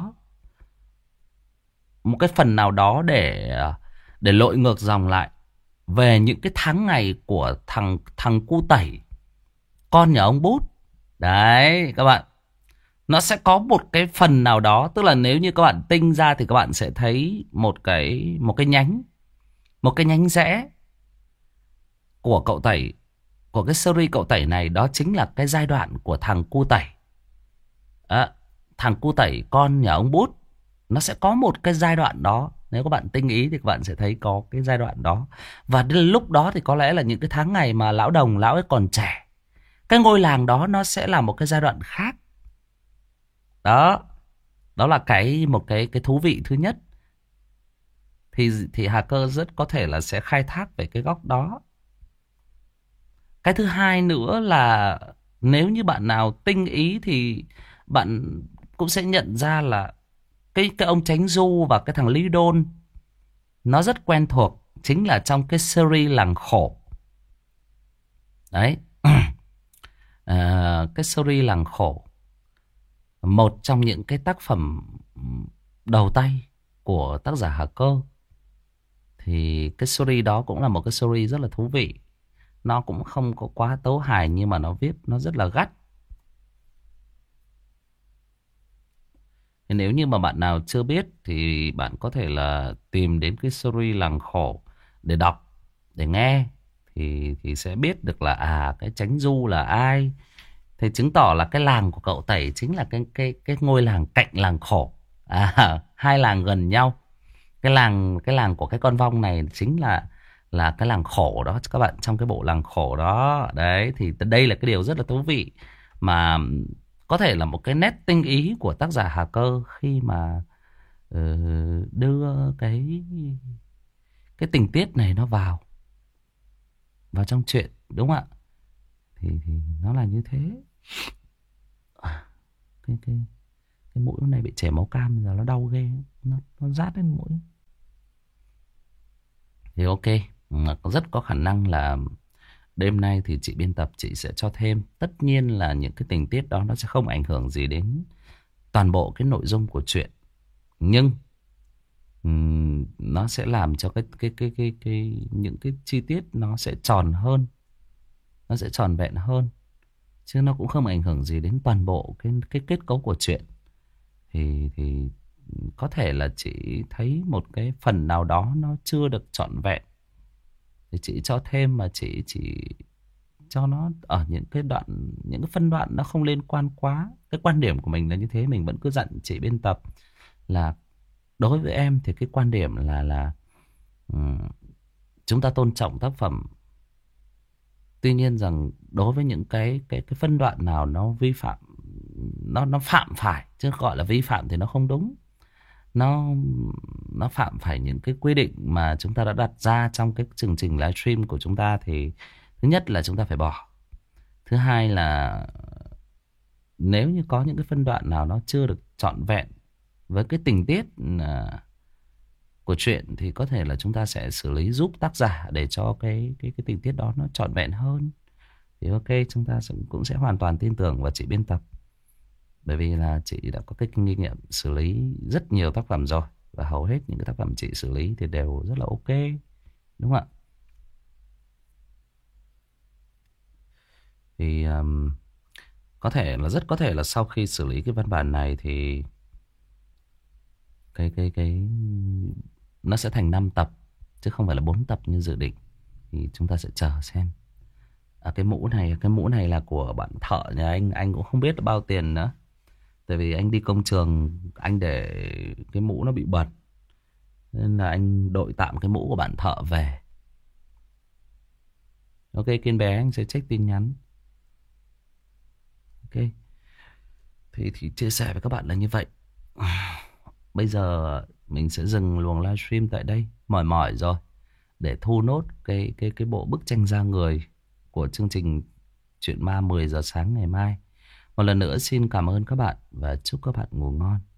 nào đó để lội ngược dòng lại về những cái tháng ngày của thằng cu tẩy, con nhà ông Bút. Đấy các bạn, nó sẽ có một cái phần nào đó, tức là nếu như các bạn tinh ra thì các bạn sẽ thấy một cái nhánh rẽ của cậu tẩy, của cái series cậu tẩy này. Đó chính là cái giai đoạn của thằng cu tẩy. Thằng cu tẩy con nhà ông Bút, nó sẽ có một cái giai đoạn đó. Nếu các bạn tinh ý thì các bạn sẽ thấy có cái giai đoạn đó. Và đến lúc đó thì có lẽ là những cái tháng ngày mà lão Đồng, lão ấy còn trẻ, cái ngôi làng đó nó sẽ là một cái giai đoạn khác. Đó là một cái thú vị thứ nhất. Thì Hà Cơ rất có thể là sẽ khai thác về cái góc đó. Cái thứ hai nữa là nếu như bạn nào tinh ý thì bạn cũng sẽ nhận ra là cái ông Chánh Du và cái thằng Lý Đôn nó rất quen thuộc, chính là trong cái series Làng Khổ. Đấy. Cái series Làng Khổ, một trong những cái tác phẩm đầu tay của tác giả Hà Cơ. Thì cái series đó cũng là một cái series rất là thú vị. Nó cũng không có quá tấu hài, nhưng mà nó viết nó rất là gắt. Thì nếu như mà bạn nào chưa biết thì bạn có thể là tìm đến cái series Làng Khổ để đọc, để nghe. Thì sẽ biết được là cái Chánh Du là ai. Thì chứng tỏ là cái làng của cậu tẩy chính là cái ngôi làng cạnh làng khổ. Hai làng gần nhau. Cái làng của cái con vong này chính là cái làng khổ đó các bạn, trong cái bộ Làng Khổ đó. Đấy, thì đây là cái điều rất là thú vị, mà có thể là một cái nét tinh ý của tác giả Hà Cơ khi mà đưa cái tình tiết này nó vào trong truyện, đúng không ạ? Thì nó là như thế. Cái mũi hôm nay bị chảy máu cam, giờ nó đau ghê, nó rát lên mũi. Thì ok, rất có khả năng là đêm nay thì chị biên tập chị sẽ cho thêm. Tất nhiên là những cái tình tiết đó nó sẽ không ảnh hưởng gì đến toàn bộ cái nội dung của truyện, nhưng nó sẽ làm cho những cái chi tiết nó sẽ tròn hơn, nó sẽ tròn vẹn hơn, chứ nó cũng không ảnh hưởng gì đến toàn bộ cái kết cấu của truyện. thì có thể là chị thấy một cái phần nào đó nó chưa được trọn vẹn, thì chị cho thêm, mà chị chỉ cho nó ở những cái đoạn, những cái phân đoạn nó không liên quan quá. Cái quan điểm của mình là như thế. Mình vẫn cứ dặn chị biên tập là đối với em thì cái quan điểm là ừm, chúng ta tôn trọng tác phẩm. Tuy nhiên rằng đối với những cái phân đoạn nào nó vi phạm, nó phạm phải, chứ gọi là vi phạm thì nó không đúng. nó nó phạm phải những cái quy định mà chúng ta đã đặt ra trong cái chương trình livestream của chúng ta, thì thứ nhất là chúng ta phải bỏ. Thứ hai là nếu như có những cái phân đoạn nào nó chưa được trọn vẹn với cái tình tiết của chuyện, thì có thể là chúng ta sẽ xử lý giúp tác giả để cho cái tình tiết đó nó trọn vẹn hơn. Thì ok, chúng ta cũng sẽ hoàn toàn tin tưởng vào chị biên tập, bởi vì là chị đã có cái kinh nghiệm xử lý rất nhiều tác phẩm rồi, và hầu hết những cái tác phẩm chị xử lý thì đều rất là ok, đúng không ạ? Thì có thể là, rất có thể là sau khi xử lý cái văn bản này thì cái nó sẽ thành 5 tập chứ không phải là 4 tập như dự định. Thì chúng ta sẽ chờ xem. Cái mũ này là của bạn thợ nhà anh cũng không biết là bao tiền nữa. Tại vì anh đi công trường, anh để cái mũ nó bị bẩn, nên là anh đội tạm cái mũ của bạn thợ về. Ok, Kiên bé, anh sẽ check tin nhắn. Ok, thì chia sẻ với các bạn là như vậy. Bây giờ mình sẽ dừng luồng livestream tại đây. Mỏi mỏi rồi, để thu nốt cái bộ bức tranh da người của chương trình Chuyện Ma 10 giờ sáng ngày mai. Một lần nữa xin cảm ơn các bạn và chúc các bạn ngủ ngon.